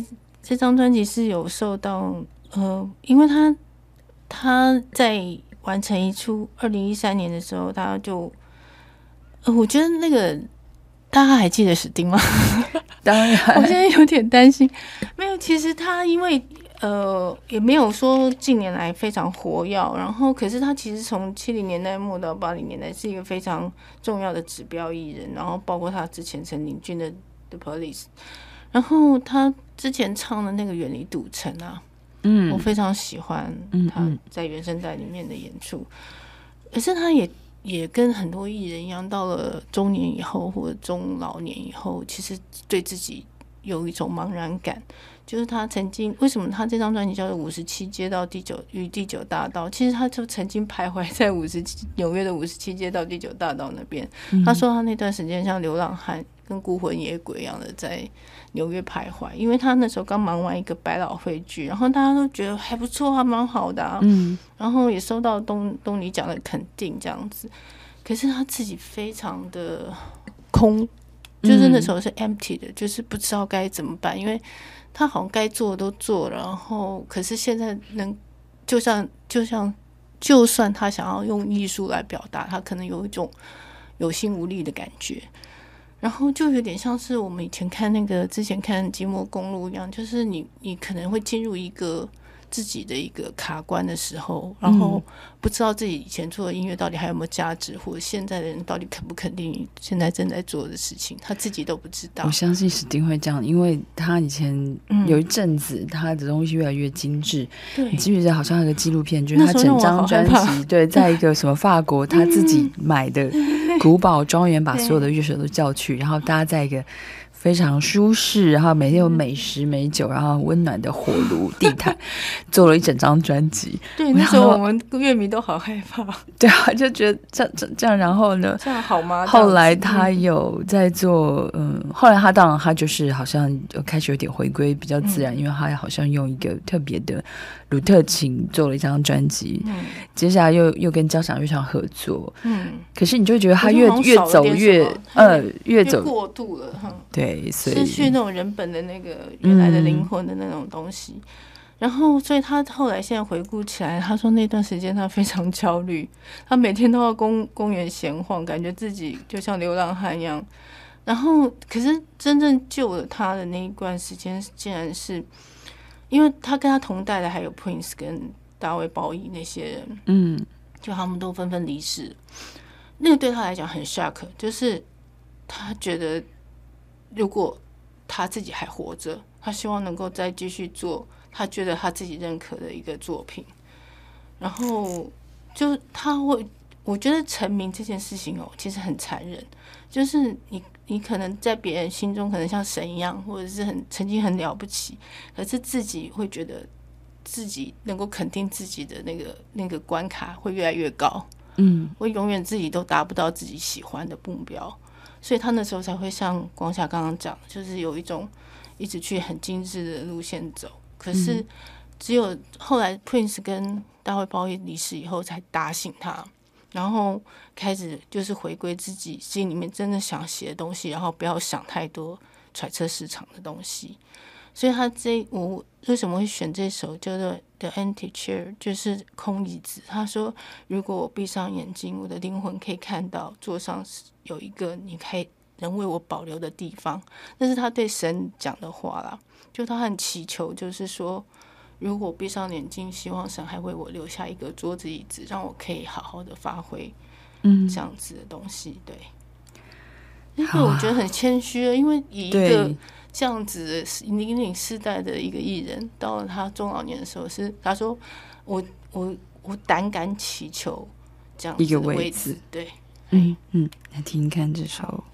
这张专辑是有受到因为他在完成一出2013年的时候，他就我觉得那个大家还记得史丁吗？ 当然， 我现在有点担心。没有，其实他因为也没有说近年来非常活跃，然后可是他其实从70年代末到80年代是一个非常重要的指标艺人，然后包括他之前曾领军的 The Police， 然后他之前唱的那个《远离赌城》啊，我非常喜欢他在原声带里面的演出，可是他也跟很多艺人一样，到了中年以后或者中老年以后，其实对自己有一种茫然感。就是他曾经为什么他这张专辑叫做57街到第9大道，其实他就曾经徘徊在纽约的57街到第9大道那边。他说他那段时间像流浪汉跟孤魂野鬼一样的在纽约徘徊，因为他那时候刚忙完一个百老汇剧，然后大家都觉得还不错啊，蛮好的啊，然后也收到东尼奖的肯定这样子。可是他自己非常的空，就是那时候是 empty 的，就是不知道该怎么办，因为他好像该做的都做了，然后可是现在就算他想要用艺术来表达，他可能有一种有心无力的感觉，然后就有点像是我们以前看之前看《寂寞公路》一样，就是你可能会进入一个自己的一个卡关的时候，然后不知道自己以前做的音乐到底还有没有价值，或者现在的人到底肯不肯定你现在正在做的事情，他自己都不知道。 我相信史丁会这样，因为他以前有一阵子他的东西越来越精致。你记不记得好像有个纪录片，就是他整张专辑对，在一个什么法国他自己买的古堡庄园，把所有的乐手都叫去，然后大家在一个非常舒适，然后每天有美食美酒，然后温暖的火炉地毯，做了一整张专辑。对， 那时候我们乐迷都好害怕。 对啊，就觉得这样，然后呢？ 这样好吗？ 后来他有在做，后来他当然他就是好像开始有点回归比较自然，因为他好像用一个特别的鲁特琴做了一张专辑，接下来又跟交响乐团合作，可是你就觉得他越走越走过度了， 对，所以失去那种人本的那个原来的灵魂的那种东西。然后所以他后来现在回顾起来，他说那段时间他非常焦虑，他每天都要公园闲晃，感觉自己就像流浪汉一样。然后可是真正救了他的那一段时间，竟然是因为他跟他同代的还有 Prince 跟大卫鲍伊那些人，就他们都纷纷离世。那个对他来讲很 shock， 就是他觉得如果他自己还活着，他希望能够再继续做他觉得他自己认可的一个作品。然后就我觉得成名这件事情其实很残忍，就是你可能在别人心中可能像神一样，或者是曾经很了不起，可是自己会觉得自己能够肯定自己的那个关卡会越来越高，会永远自己都达不到自己喜欢的目标，所以他那时候才会像光夏刚刚讲，就是有一种一直去很精致的路线走。可是只有后来 Prince 跟大卫鲍伊离世以后才打醒他，然后开始就是回归自己心里面真的想写的东西，然后不要想太多揣测市场的东西。所以我为什么会选这首叫做 The Empty Chair， 就是空椅子。他说如果我闭上眼睛，我的灵魂可以看到桌上有一个你可以能为我保留的地方。那是他对神讲的话啦，就他很祈求，就是说如果我闭上眼睛，希望神还为我留下一个桌子椅子，让我可以好好的发挥这样子的东西。对，那个我觉得很谦虚了，因为以一个这样子的领世代的一个艺人，到了他中老年的时候，是他说我胆敢祈求这样子的位置。对， 来听看这首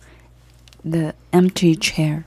The Empty Chair。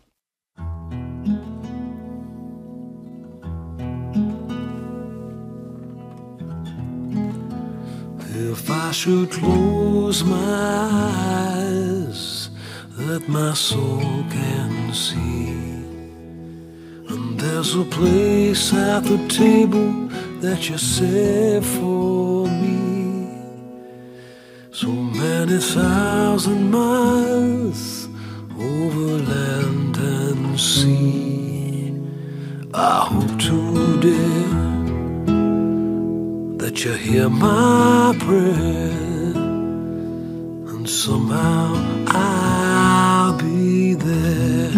If I should close my eyes, that my soul can see, and there's a place at the table that you set for me. So many thousand miles over land and sea, I hope today that you hear my prayer, and somehow I'll be there.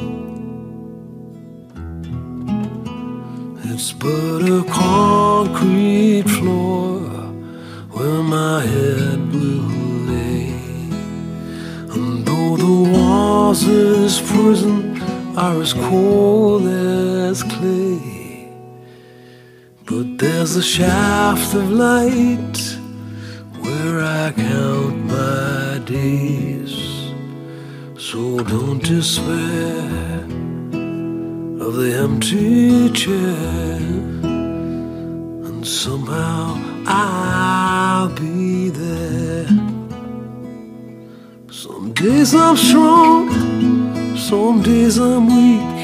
It's but a concrete floor where my head will lay, and though the walls of this prison are as cold as clay, but there's a shaft of light where I count my days. So don't despair of the empty chair, and somehow I'll be there. Some days I'm strong, some days I'm weak,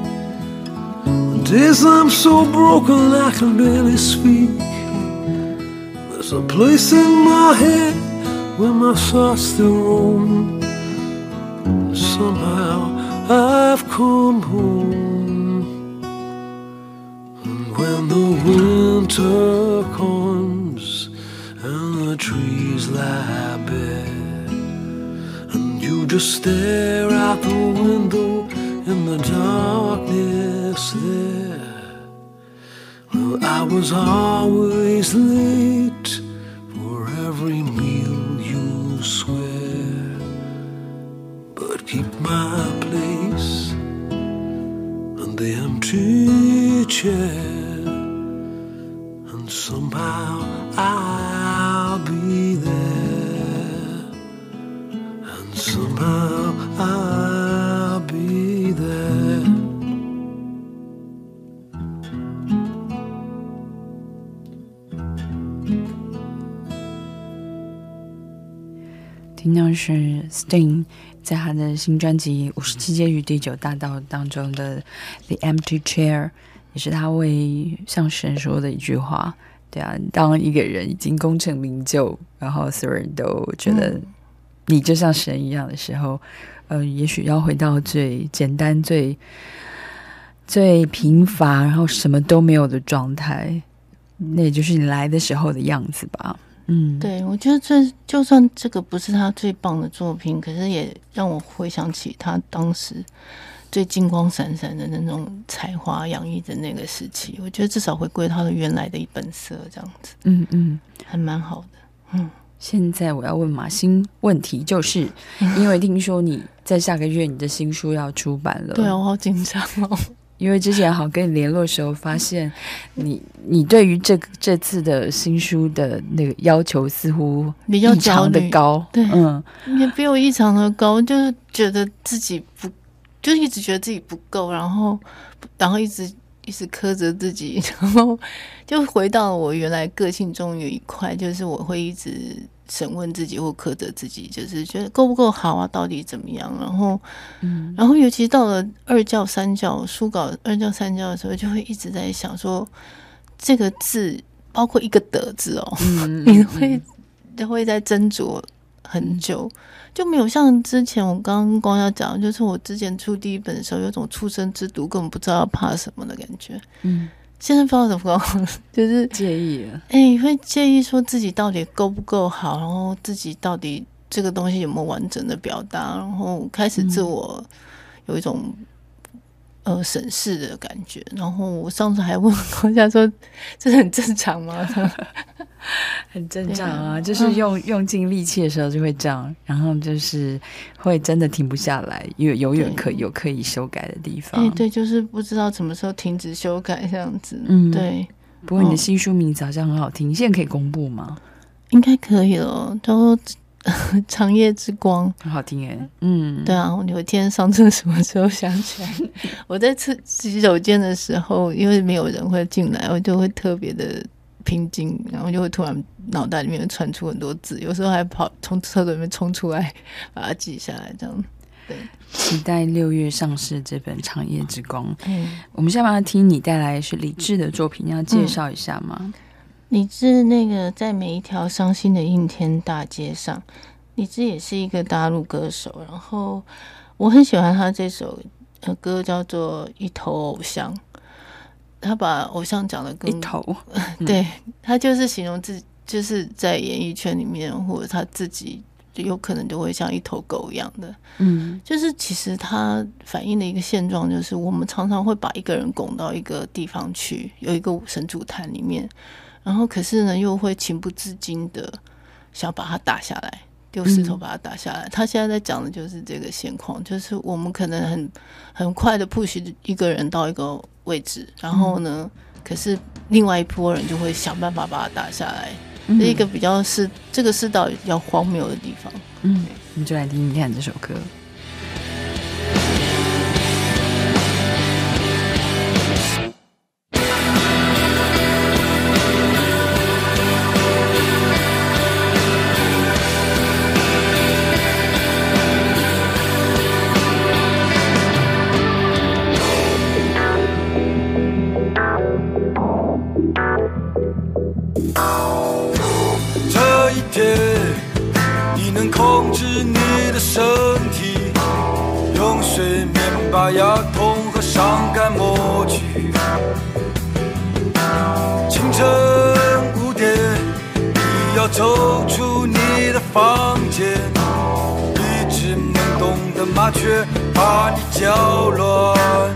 days I'm so broken I can barely speak. There's a place in my head where my thoughts still roam. Somehow I've come home. And when the winter comes and the trees lie bare, and you just stare out the window in the darkness there, well, I was always late for every meal you swear, but keep my place in the empty chair, and somehow I'll be there, and somehow I'll be there. 听到是 Sting 在他的新专辑《57街与第9大道》当中的 The Empty Chair， 也是他为向神说的一句话。对啊，当一个人已经功成名就，然后所有人都觉得你就像神一样的时候，也许要回到最简单、最贫乏，然后什么都没有的状态，那也就是你来的时候的样子吧。 对，我觉得就算这个不是他最棒的作品，可是也让我回想起他当时最金光闪闪的那种才华洋溢的那个时期。我觉得至少回归他的原来的一本色，这样子，还蛮好的。 现在我要问马欣问题，就是因为听说你在下个月你的新书要出版了， 对啊，我好紧张哦。 因为之前好跟你联络的时候，发现你对于这次的新书的那个要求似乎异常的高， 对，也比我异常的高，就是觉得自己不，就一直觉得自己不够，然后一直苛责自己，然后就回到我原来个性中有一块，就是我会一直审问自己或苛责自己，就是觉得够不够好啊，到底怎么样？然后尤其到了二教三教书稿二教三教的时候，就会一直在想说，这个字包括一个的字哦，你会在斟酌很久，就没有像之前我刚刚要讲，就是我之前出第一本的时候，有种初生之犊根本不知道要怕什么的感觉。现在不知道怎么就是介意了， 会介意说自己到底够不够好，然后自己到底这个东西有没有完整的表达，然后开始自我有一种审视的感觉。然后我上次还问高嘉说：“这很正常吗？” 很正常啊，就是用尽力气的时候就会这样，然后就是会真的停不下来，因为永远可以修改的地方。 对，就是不知道什么时候停止修改这样子。对。 不过你的新书名字好像很好听，现在可以公布吗？ 应该可以了，叫做长夜之光， 很好听耶。 对啊，我有一天上厕所的时候想起来，我在洗手间的时候，因为没有人会进来，我就会特别的平静，然后就会突然脑袋里面窜出很多字，有时候还从厕所里面冲出来把它记下来，这样。对， 期待6月上市这本《长夜之光》。我们现在要听你带来是李志的作品，你要介绍一下吗？ 李志那个在每一条伤心的阴天大街上，李志也是一个大陆歌手，然后我很喜欢他这首歌叫做《一头偶像》。 他把偶像讲的跟一头， 对，他就是形容自己就是在演艺圈里面，或者他自己有可能就会像一头狗一样的，就是其实他反映的一个现状，就是我们常常会把一个人拱到一个地方去，有一个神主坛里面，然后可是呢又会情不自禁的想把他打下来，丢石头把他打下来。他现在在讲的就是这个现况，就是我们可能很快的 push 一个人到一个位置，然后呢，可是另外一波人就会想办法把他打下来。是一个比较这个世道比较荒谬的地方。 我们就来听听看这首歌。 你能控制你的身体，用睡眠把牙痛和伤感抹去。清晨5点，你要走出你的房间，一只懵懂的麻雀把你搅乱，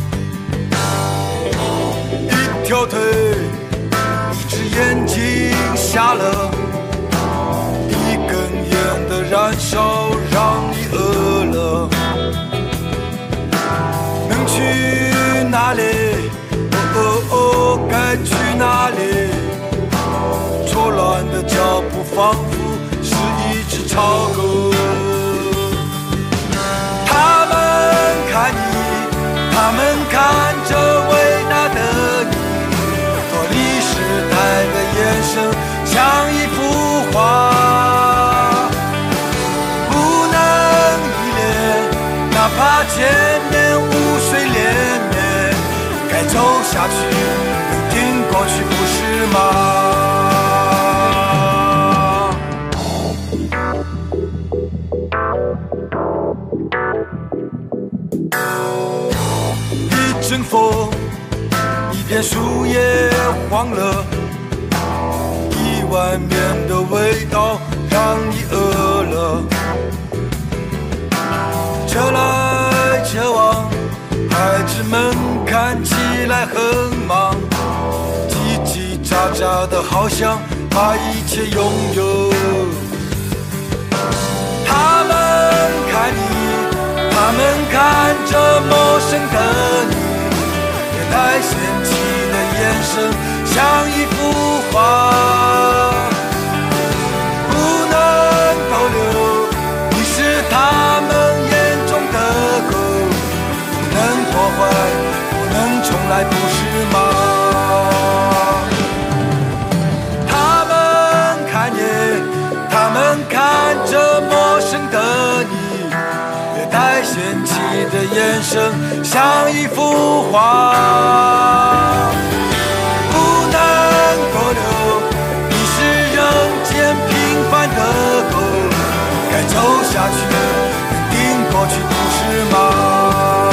一条腿，一只眼睛瞎了，的燃烧让你饿了，能去哪里？该去哪里？错乱的脚步仿佛是一只超狗。他们看你，他们看着伟大的你，多离时代的眼神像一幅画。哪怕前面污水连绵，该走下去，能挺过去，不是吗？一阵风，一片树叶黄了，一碗面的味道让你饿了。车来车往，孩子们看起来很忙，叽叽喳喳的，好像把一切拥有。他们看你，他们看着陌生的你，别太嫌弃的眼神像一幅画，不能逗留，你是他们破坏，不能重来，不是吗？他们看你，他们看着陌生的你，别太嫌弃的眼神像一幅画，不能多留，你是人间平凡的狗，该走下去，能顶过去，不是吗？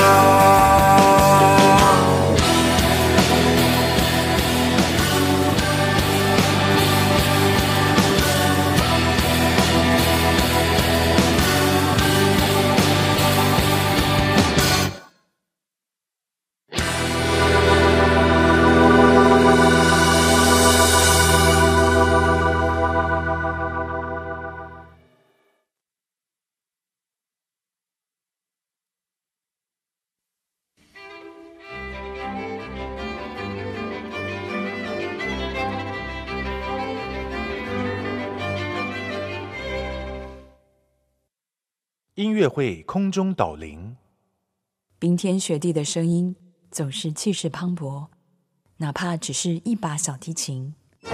音乐会空中导聆， 冰天雪地的声音总是气势磅礴，哪怕只是一把小提琴。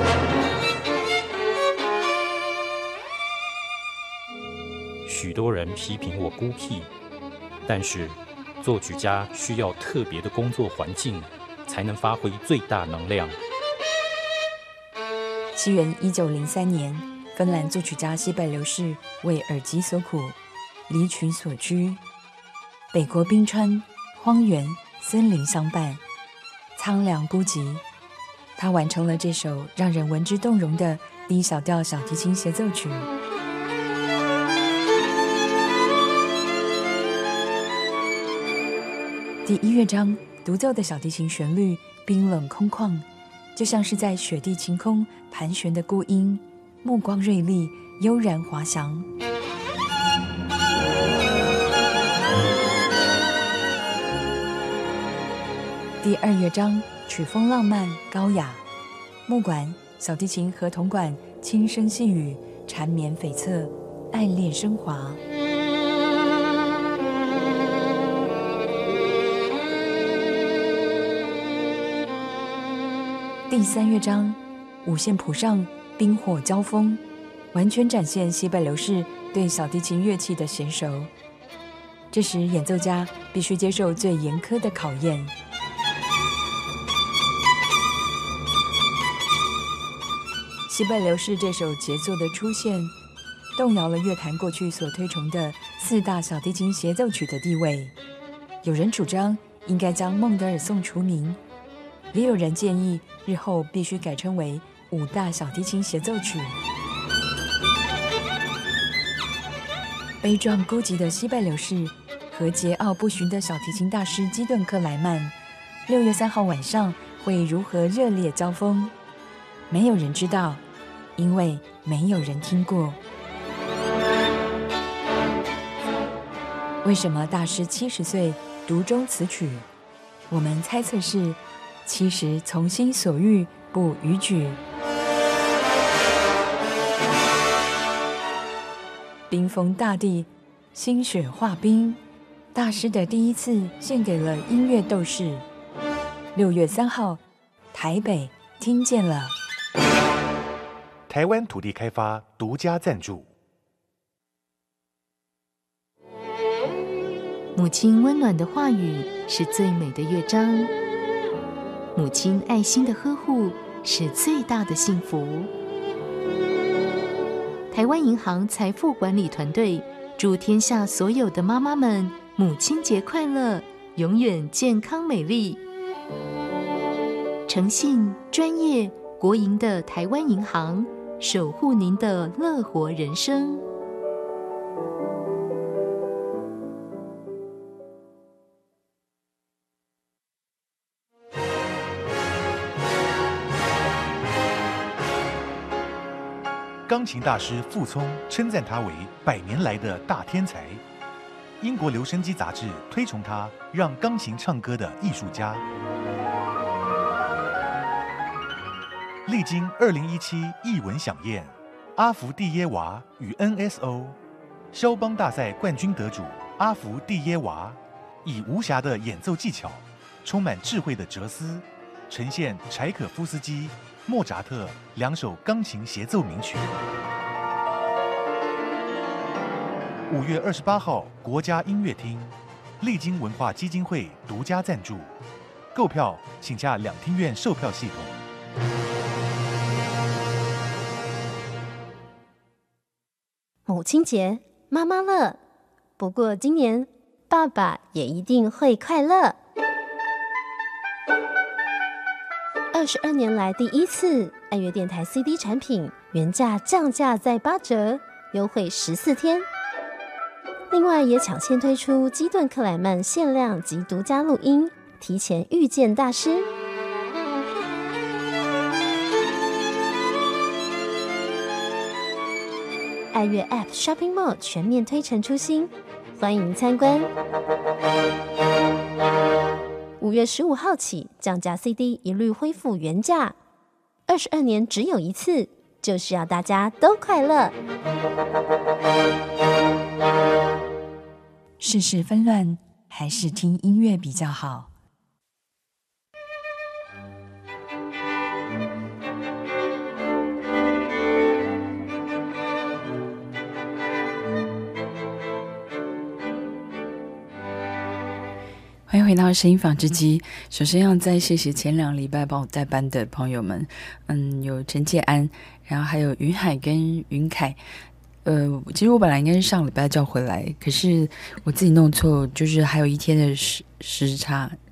许多人批评我孤僻，但是作曲家需要特别的工作环境，才能发挥最大能量。 西元1903年，芬兰作曲家西贝流士为耳疾所苦，离群所居，北国冰川、荒原、森林相伴， 苍凉孤寂。他完成了这首让人闻之动容的D小调小提琴协奏曲。第1乐章独奏的小提琴旋律冰冷空旷，就像是在雪地晴空盘旋的孤鹰，目光锐利，悠然滑翔。第2乐章曲风浪漫高雅，木管、小提琴和铜管轻声细语，缠绵悱恻，爱恋升华。第3乐章五线谱上冰火交锋，完全展现西贝流士对小提琴乐器的娴熟。这时演奏家必须接受最严苛的考验。西贝流士这首杰作的出现，动摇了乐坛过去所推崇的4大小提琴协奏曲的地位。有人主张应该将孟德尔颂除名，也有人建议日后必须改称为5大小提琴协奏曲。悲壮孤寂的西贝流士和桀骜不驯的小提琴大师基顿克莱曼，6月3号晚上会如何热烈交锋？没有人知道，因为没有人听过。为什么大师70岁独钟此曲？我们猜测是70从心所欲不逾矩。冰封大地，心雪化冰，大师的第一次献给了音乐斗士。6月3号，台北听见了。 台湾土地开发独家赞助。 母亲温暖的话语是最美的乐章，母亲爱心的呵护是最大的幸福。台湾银行财富管理团队祝天下所有的妈妈们母亲节快乐，永远健康美丽。诚信、专业、国营的台湾银行，守护您的乐活人生。 钢琴大师傅聪称赞他为100年来的大天才。英国留声机杂志推崇他让钢琴唱歌的艺术家。历经2017艺文飨宴，阿弗蒂耶娃与 NSO 肖邦大赛冠军得主阿弗蒂耶娃，以无瑕的演奏技巧，充满智慧的哲思，呈现柴可夫斯基、莫扎特2首钢琴协奏名曲。5月28号，国家音乐厅，丽晶文化基金会独家赞助，购票请洽两厅院售票系统。 母亲节，妈妈乐。不过今年爸爸也一定会快乐。22年来第一次，爱乐电台 CD 产品原价降价再8折，优惠14天。另外也抢先推出基顿克莱曼限量及独家录音，提前遇见大师。爱乐 App Shopping Mall 全面推陈出新，欢迎参观。5月15号起，降价 CD 一律恢复原价。22年只有一次，就是要大家都快乐。 世事纷乱，还是听音乐比较好。欢迎回到声音纺织机。首先要再谢谢前2礼拜帮我代班的朋友们，有陈介安，然后还有云海跟云凯。其实我本来应该是上礼拜就要回来，可是我自己弄错，就是还有1天的时差，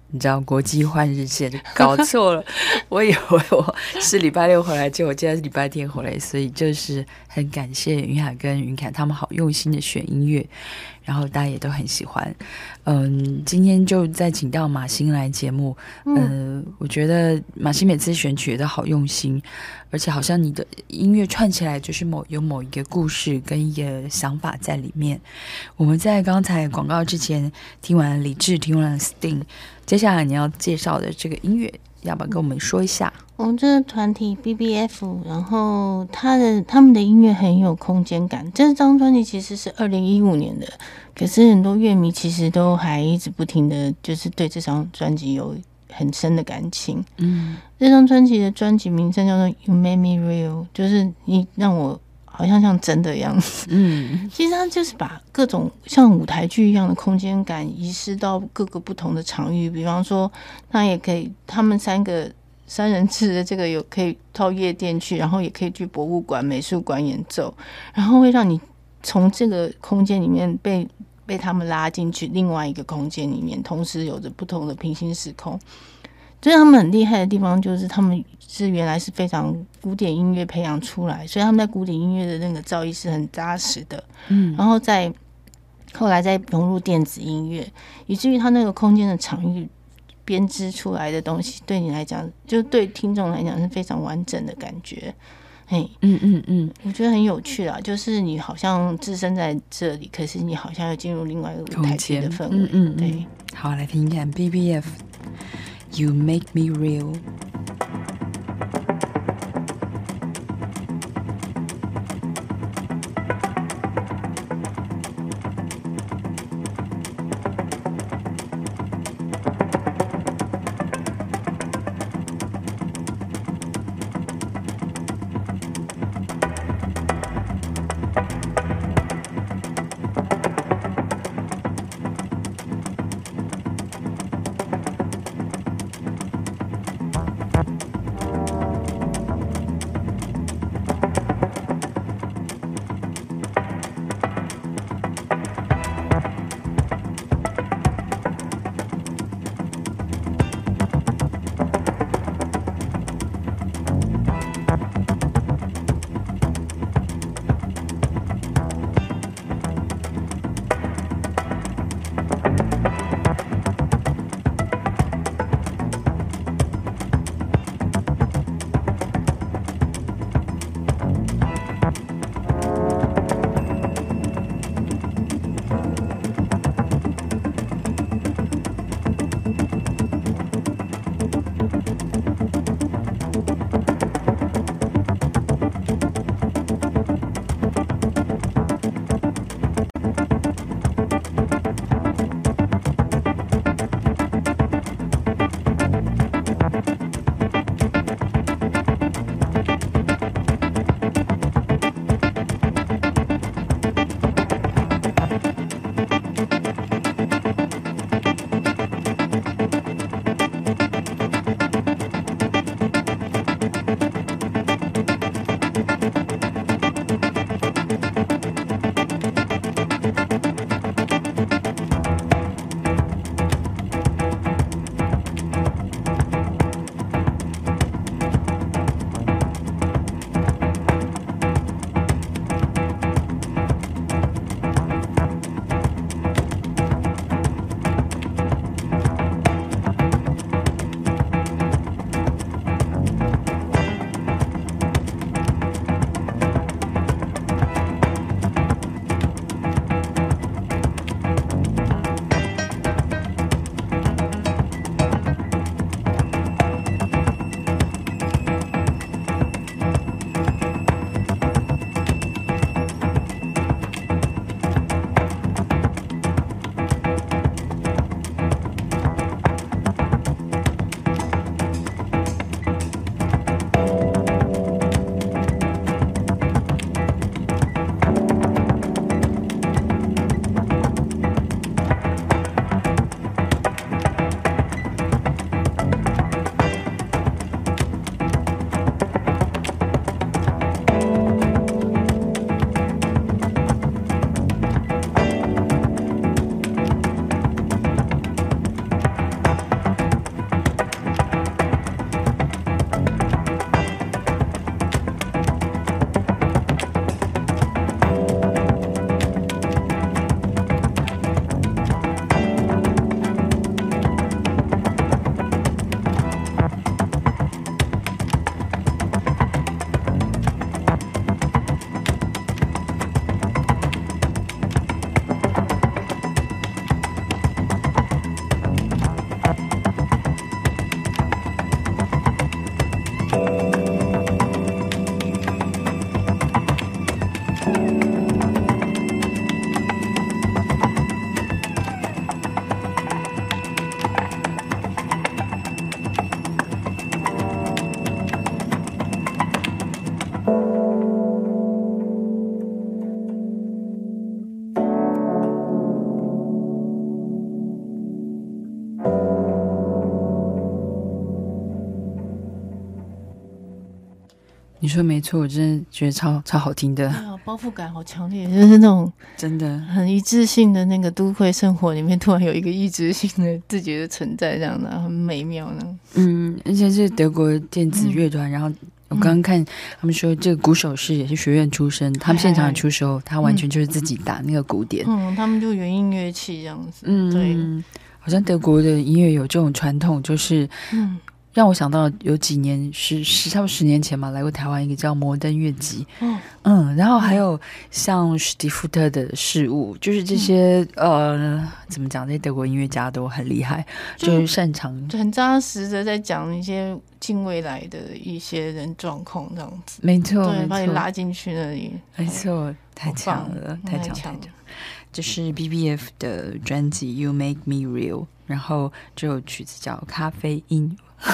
你知道国际换日线搞错了，我以为我是礼拜六回来，结果今天是礼拜天回来，所以就是很感谢云海跟云凯他们好用心的选音乐，然后大家也都很喜欢。今天就再请到马欣来节目，我觉得马欣每次选曲也都好用心，而且好像你的音乐串起来就是有某一个故事跟一个想法在里面。我们在刚才广告之前听完了李志，听完了 Sting， 接下来你要介绍的这个音乐要不要跟我们说一下？ 我们这个团体 BBF， 然后他们的音乐很有空间感。这张专辑其实是2015年的，可是很多乐迷其实都还一直不停的就是对这张专辑有很深的感情。这张专辑的专辑名称叫做 You Made Me Real， 就是你让我好像真的样子。其实他就是把各种像舞台剧一样的空间感移师到各个不同的场域，比方说他也可以，他们三人制的这个有可以到夜店去，然后也可以去博物馆、美术馆演奏，然后会让你从这个空间里面被他们拉进去另外一个空间里面，同时有着不同的平行时空。所以他们很厉害的地方就是他们是原来是非常古典音乐培养出来，所以他们在古典音乐的那个造诣是很扎实的。然后后来再融入电子音乐，以至于他那个空间的场域编织出来的东西，对你来讲，就对听众来讲是非常完整的感觉。我觉得很有趣啦，就是你好像置身在这里，可是你好像又进入另外一个舞台剧的氛围。对， 好，来听听看 BBF You Make Me Real。 你说没错，我真的觉得超好听的。 包袱感好强烈，就是那种真的很一致性的那个都会生活里面，突然有一个一致性的自己的存在，这样的很美妙呢。 而且是德国电子乐团，然后我刚刚看他们说，这个鼓手也是学院出身，他们现场出手，他完全就是自己打那个鼓点。 他们就原音乐器这样子。对， 好像德国的音乐有这种传统，就是让我想到有几年差不多10年前嘛，来过台湾一个叫摩登乐集。然后还有像史蒂夫特的事物，就是这些怎么讲，这些德国音乐家都很厉害，就是擅长很扎实的在讲一些近未来的一些人状况这样子。 没错， 对，把你拉进去那里。 没错，太强了，太强了。这是 BBF 的专辑 You Make Me Real， 然后这首曲子叫咖啡因。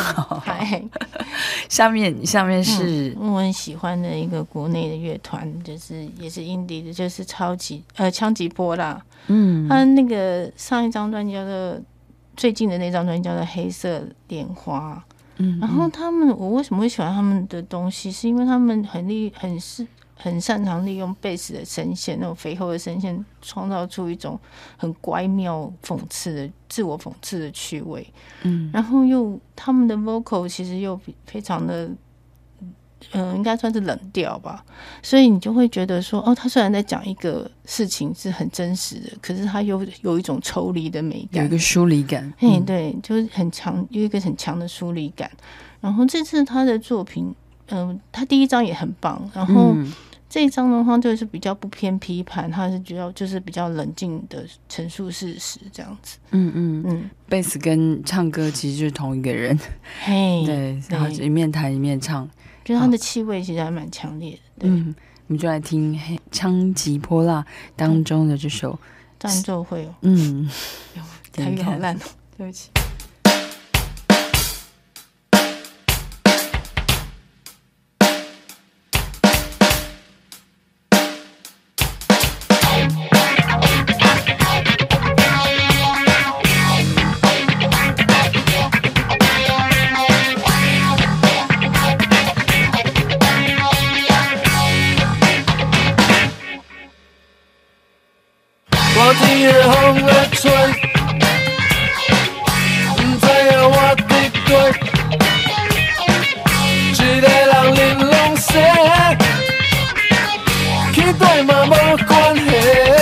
下面是我很喜欢的一个国内的乐团，就是也是 indie 的，就是枪击波啦。他那个上一张专辑叫做最近的那张专辑叫做黑色莲花。然后我为什么会喜欢他们的东西，是因为他们很擅长利用贝斯的声线，那种肥厚的声线，创造出一种很乖妙、自我讽刺的趣味。然后他们的 vocal 其实又非常的，应该算是冷调吧，所以你就会觉得说，他虽然在讲一个事情是很真实的，可是他又有一种抽离的美感， 有一个疏离感。 对，就是很强，有一个很强的疏离感。然后这次他的作品，他第一张也很棒，然后这一张的话就是比较不偏批判，他是主要就是比较冷静的陈述事实这样子。 贝斯跟唱歌其实就是同一个人。对，然后一面弹一面唱， 就是他的气味其实还蛮强烈的。 我们就来听枪击波辣当中的这首战奏会。台语好烂哦，对不起。 寒天的风在吹，不知影我伫对，一个人玲珑西，去对嘛无关系，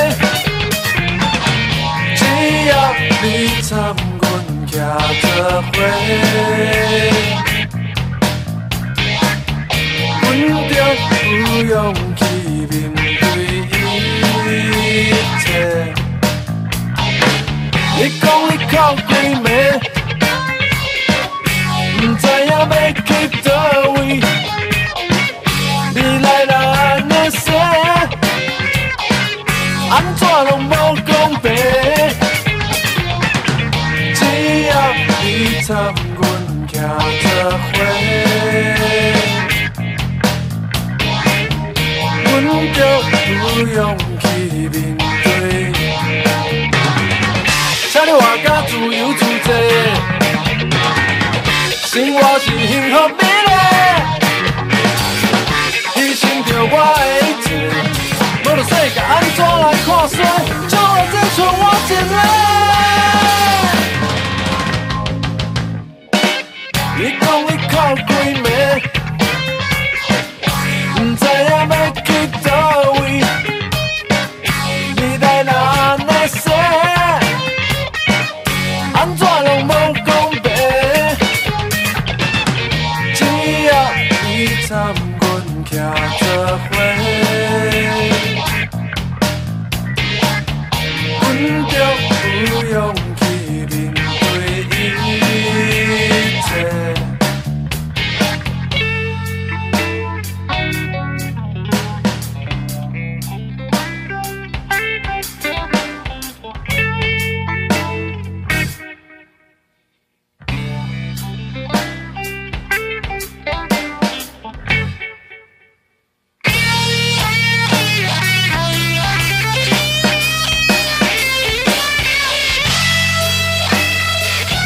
只要你参阮徛做伙，阮就有勇气面对一切。你讲你哭几暝，不知影要去倒位，未来若安尼说，安怎拢无公平。只要你参阮徛做伙，阮就有勇气面对。请你活甲自由自在，生活是幸福美丽，牺牲着我的一切，无论世界安怎来看衰，就我只剩我一个。你讲你哭几暝，不知影要去倒位，未来若安尼说。安怎拢无公平，只要你参阮徛做伙，阮就有勇气面对一切。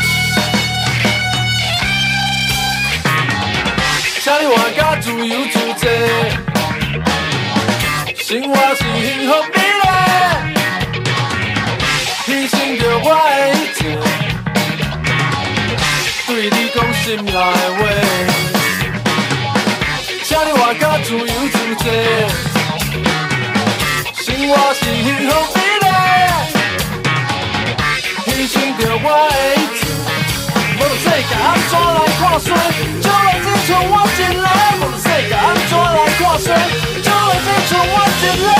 请你活甲自由自生活是幸福美丽，牺牲着我的一切，对你讲心内的话，请你活甲自由自在，生活是幸福美丽，牺牲着我的一切，无论世界安怎来看衰，将来只剩我一个，无论世界安怎来看衰，将来只剩我一个。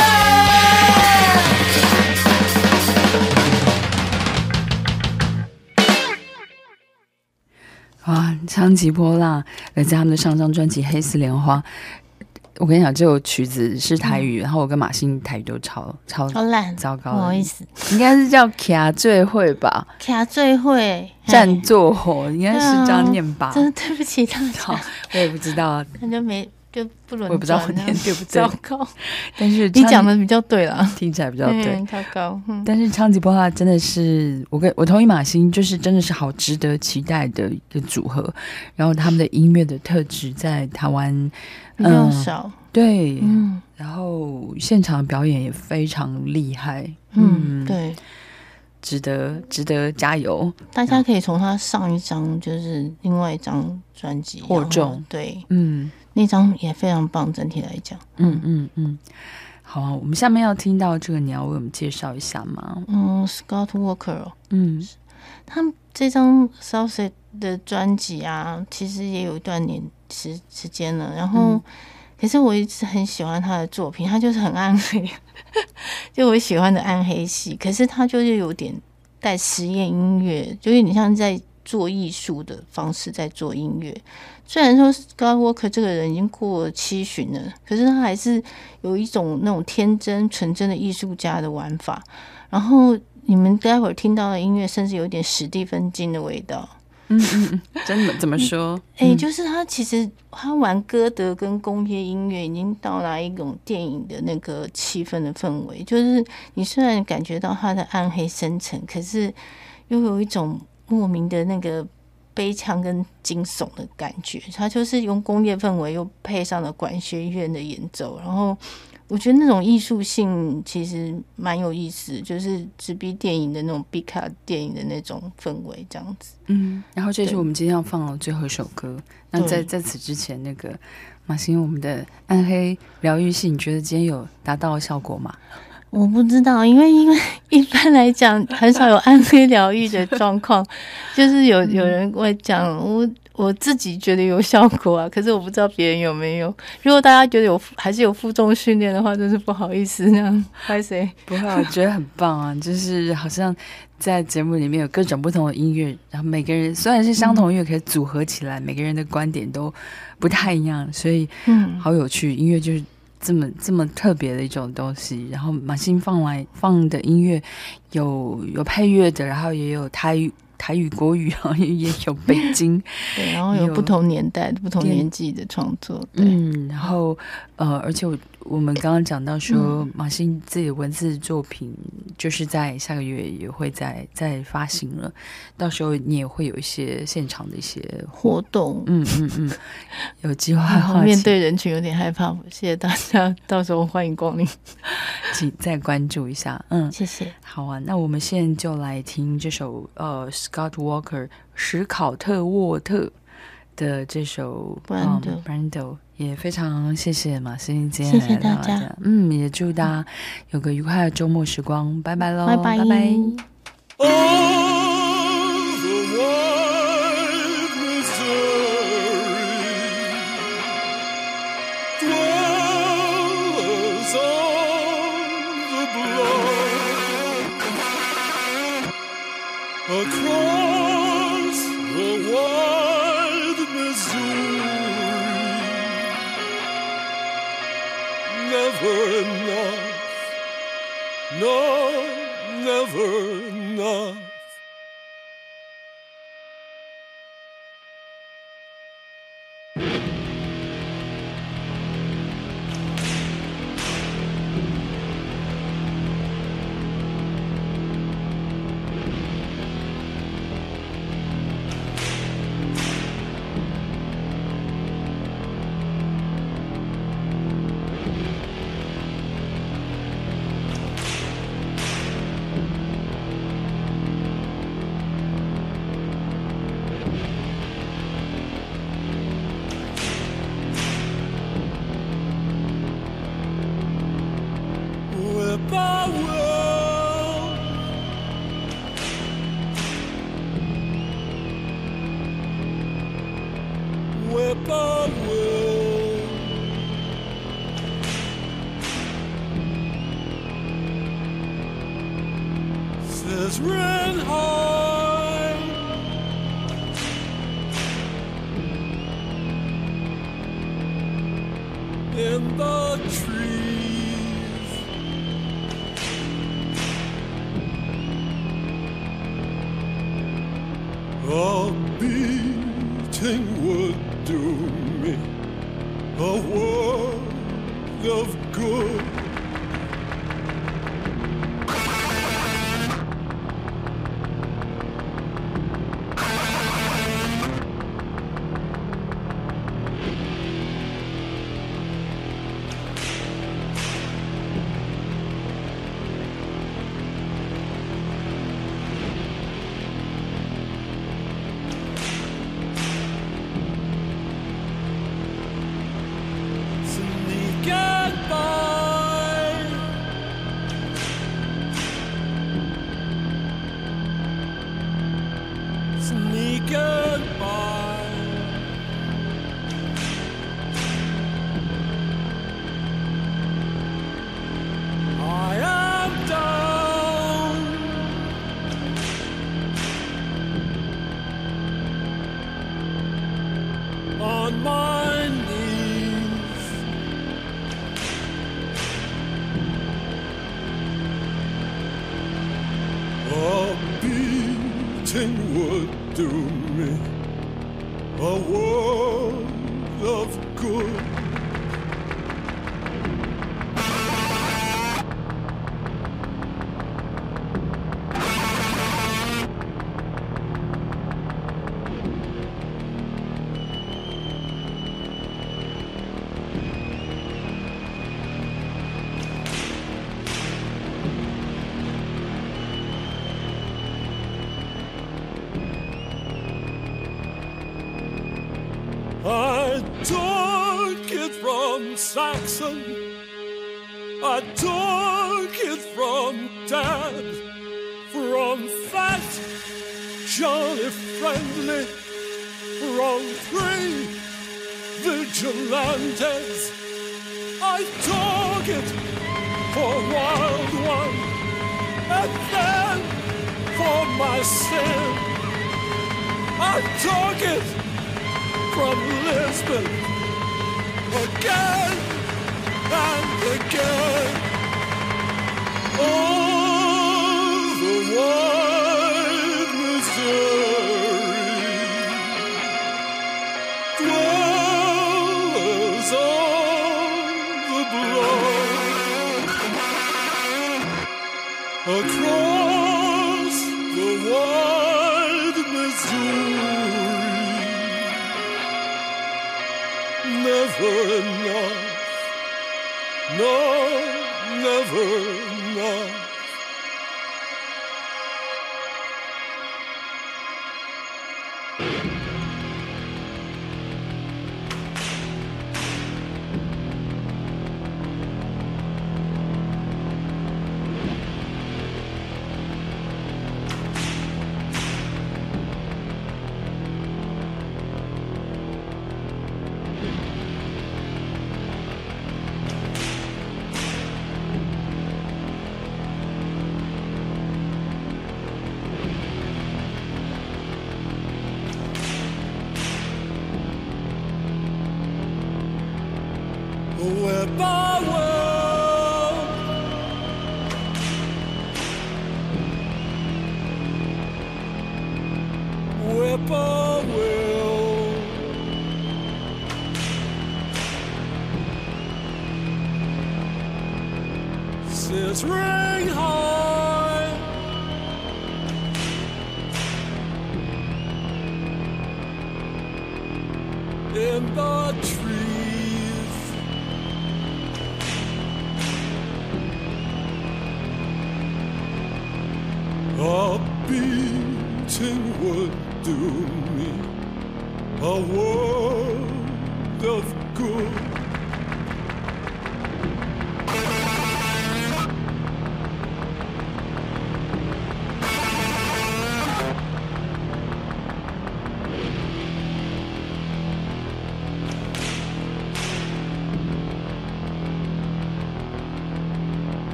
哇，枪击波浪来自他们的上张专辑《黑丝莲花》。我跟你讲，这首曲子是台语，然后我跟马欣台语都超烂， 糟糕， 不好意思， 应该是叫卡最会吧？ 卡最会， 战作火，应该是这样念吧？ 真的对不起大家， 我也不知道， 那就不轮转， 我也不知道我念对不对， 糟糕。但是你讲的比较对了， 听起来比较对， 糟糕。 但是枪击波浪真的是，我同意马欣，就是真的是好值得期待的一个组合。然后他们的音乐的特质在台湾比较少。 对，然后现场表演也非常厉害， 对， 值得加油。 大家可以从他上一张就是另外一张专辑获众， 对，那张也非常棒，整体来讲， 好啊，我们下面要听到这个，你要为我们介绍一下吗 ？Scott Walker，他们这张 Southside 的专辑啊，其实也有一段时间了，然后。可是我一直很喜欢他的作品，他就是很暗黑，就我喜欢的暗黑系。可是他就是有点带实验音乐，就有点像在做艺术的方式在做音乐。虽然说 Scott Walker 这个人已经过了70了，可是他还是有一种那种天真纯真的艺术家的玩法。然后你们待会儿听到的音乐，甚至有点史蒂芬金的味道。 真的怎么说？ 就是他其实他玩歌德跟工业音乐已经到达一种电影的那个气氛的氛围，就是你虽然感觉到他的暗黑深沉，可是又有一种莫名的那个悲怆跟惊悚的感觉。他就是用工业氛围又配上了管弦乐的演奏，然后我觉得那种艺术性其实蛮有意思，就是直逼电影的那种毕卡电影的那种氛围这样子。 然后这是我们今天要放的最后一首歌。那在此之前，那个马欣，我们的暗黑疗愈系，你觉得今天有达到效果吗？ 我不知道，因为一般来讲很少有暗黑疗愈的状况，就是有人会讲我自己觉得有效果啊，可是我不知道别人有没有。如果大家觉得还是有负重训练的话，真是不好意思那样拍谁？ 不会，我觉得很棒啊，就是好像在节目里面有各种不同的音乐，然后每个人虽然是相同音乐，可以组合起来，每个人的观点都不太一样，所以好有趣。音乐就是这么特别的一种东西。然后马欣放的音乐有配乐的，然后也有台语国语，然后也有北京对，然后有不同年代不同年纪的创作， 然后而且我们刚刚讲到说，马欣自己的文字作品就是在下个月也会再发行了，到时候你也会有一些现场的一些活动， 有计划的话， 面对人群有点害怕，谢谢大家，到时候欢迎光临， 请再关注一下， 谢谢。 好啊，那我们现在就来听这首Scott Walker 史考特沃特的这首 Brando， 也非常谢谢马欣今天来到大家，也祝大家有个愉快的周末时光，拜拜喽， 拜拜。 Across the wide Missouri, never enough, no, never enough. whippoorwill. Says red high, in the trees. A beating would do me a world of good. On my knees, a beating would do me a world of good. I took it from Saxon, I took it from Dad, from Fat Johnny Friendly, from 3 vigilantes. I took it for Wild One, and then for my sin. I took it from Lisbon again and again. Oh, the wide Missouri, dwellers on the bluff, across the wide Missouri. Never enough, no, never enough. Whippoorwill, says ring high, in the trees. A beating would do me a world of good.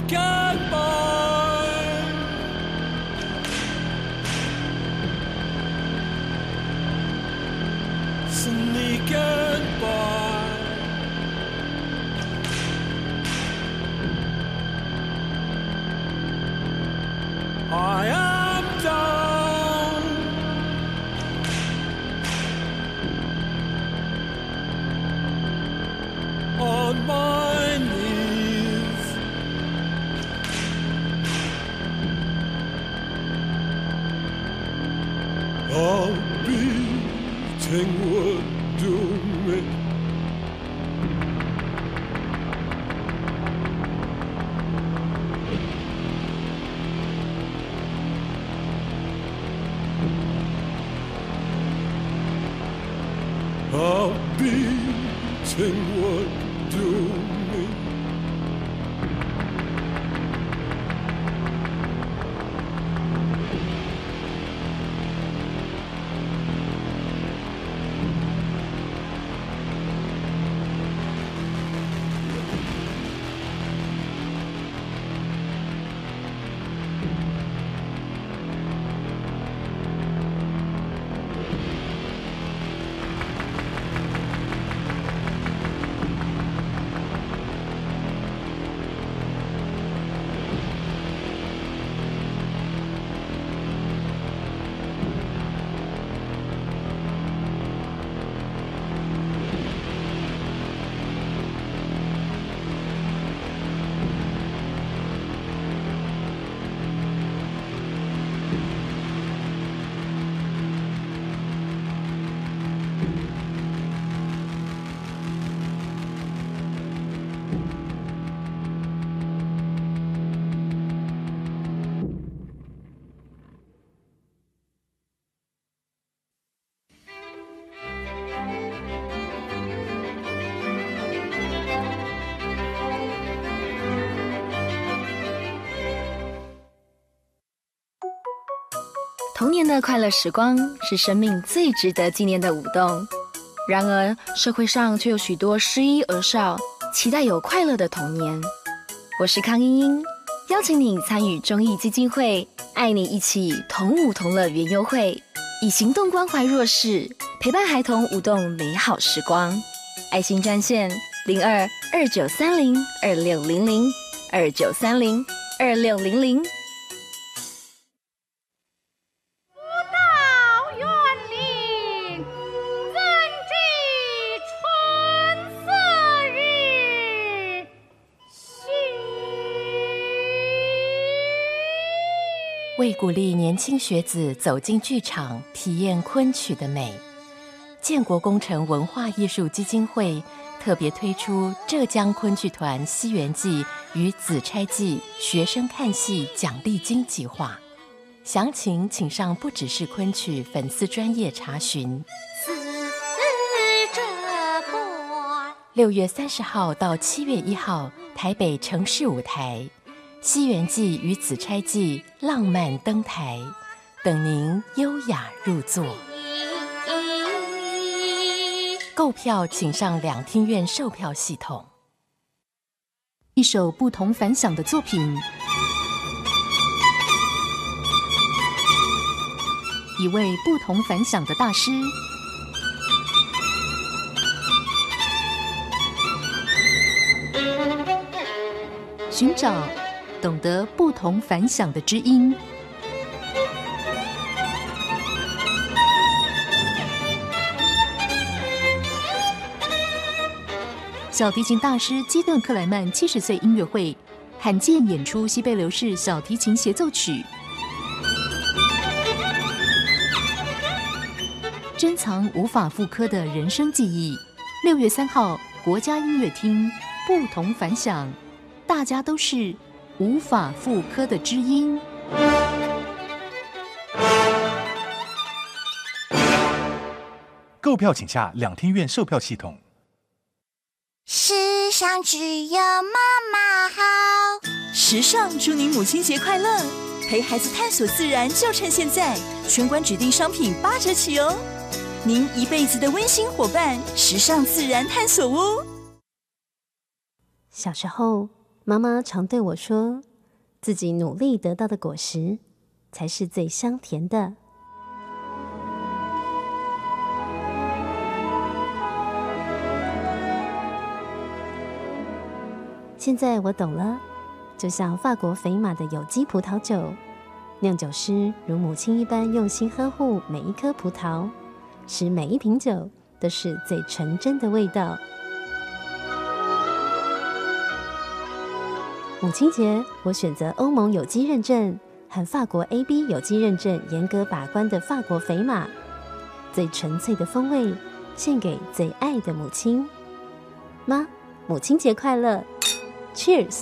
I am down. On my knees. I'll beating would do me. A beating would do me. 童年的快乐时光是生命最值得纪念的舞动。然而，社会上却有许多失依儿少期待有快乐的童年。我是康茵茵，邀请你参与中艺基金会爱你一起同舞同乐园游会，以行动关怀弱势，陪伴孩童舞动美好时光。爱心专线02-2930-2600，2930-2600。 为鼓励年轻学子走进剧场，体验昆曲的美，建国工程文化艺术基金会特别推出浙江昆剧团西园记与紫钗记学生看戏奖励金计划。详情请上不只是昆曲粉丝专页查询。6月30号到7月1号，台北城市舞台。西园记与紫钗记浪漫登台，等您优雅入座。购票请上两厅院售票系统。一首不同凡响的作品，一位不同凡响的大师，寻找懂得不同凡响的知音。小提琴大师基顿·克莱曼70岁音乐会，罕见演出西贝流士小提琴协奏曲，珍藏无法复刻的人生记忆。6月3号，国家音乐厅，不同凡响，大家都是无法复刻的知音。 购票请下两厅院售票系统。 世上只有妈妈好。 时尚祝您母亲节快乐！陪孩子探索自然就趁现在，全馆指定商品8折起哦！您一辈子的温馨伙伴，时尚自然探索屋。 小时候， 妈妈常对我说，自己努力得到的果实才是最香甜的。现在我懂了，就像法国肥马的有机葡萄酒，酿酒师如母亲一般用心呵护每一颗葡萄，使每一瓶酒都是最纯真的味道。母亲节，我选择欧盟有机认证和法国 AB 有机认证严格把关的法国肥马，最纯粹的风味，献给最爱的母亲。妈，母亲节快乐 ！Cheers！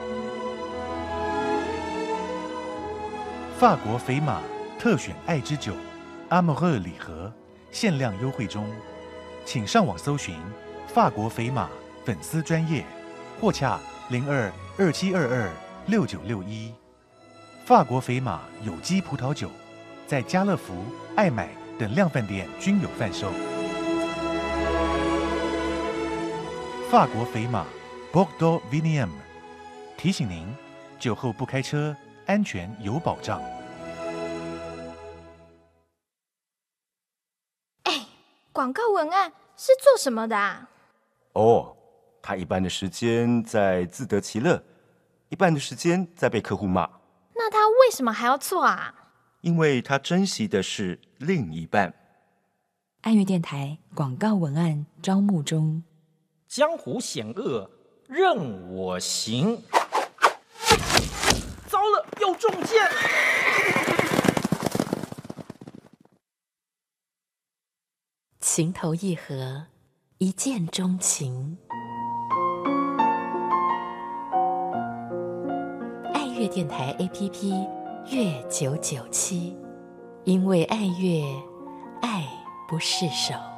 法国肥马特选爱之酒阿莫赫礼盒限量优惠中，请上网搜寻法国肥马粉丝专页，或洽02-2722-6961。法国肥马有机葡萄酒在家乐福、爱买等量贩店均有贩售。法国肥马 Bordeaux Vigneum 提醒您，酒后不开车，安全有保障。 广告文案是做什么的啊？ 哦，他一半的时间在自得其乐，一半的时间在被客户骂。 那他为什么还要做啊？ 因为他珍惜的是另一半。 爱乐电台广告文案招募中。 江湖险恶，任我行。糟了，又中箭了！ 情投意合，一见钟情。爱乐电台 APP 月997，因为爱乐，爱不释手。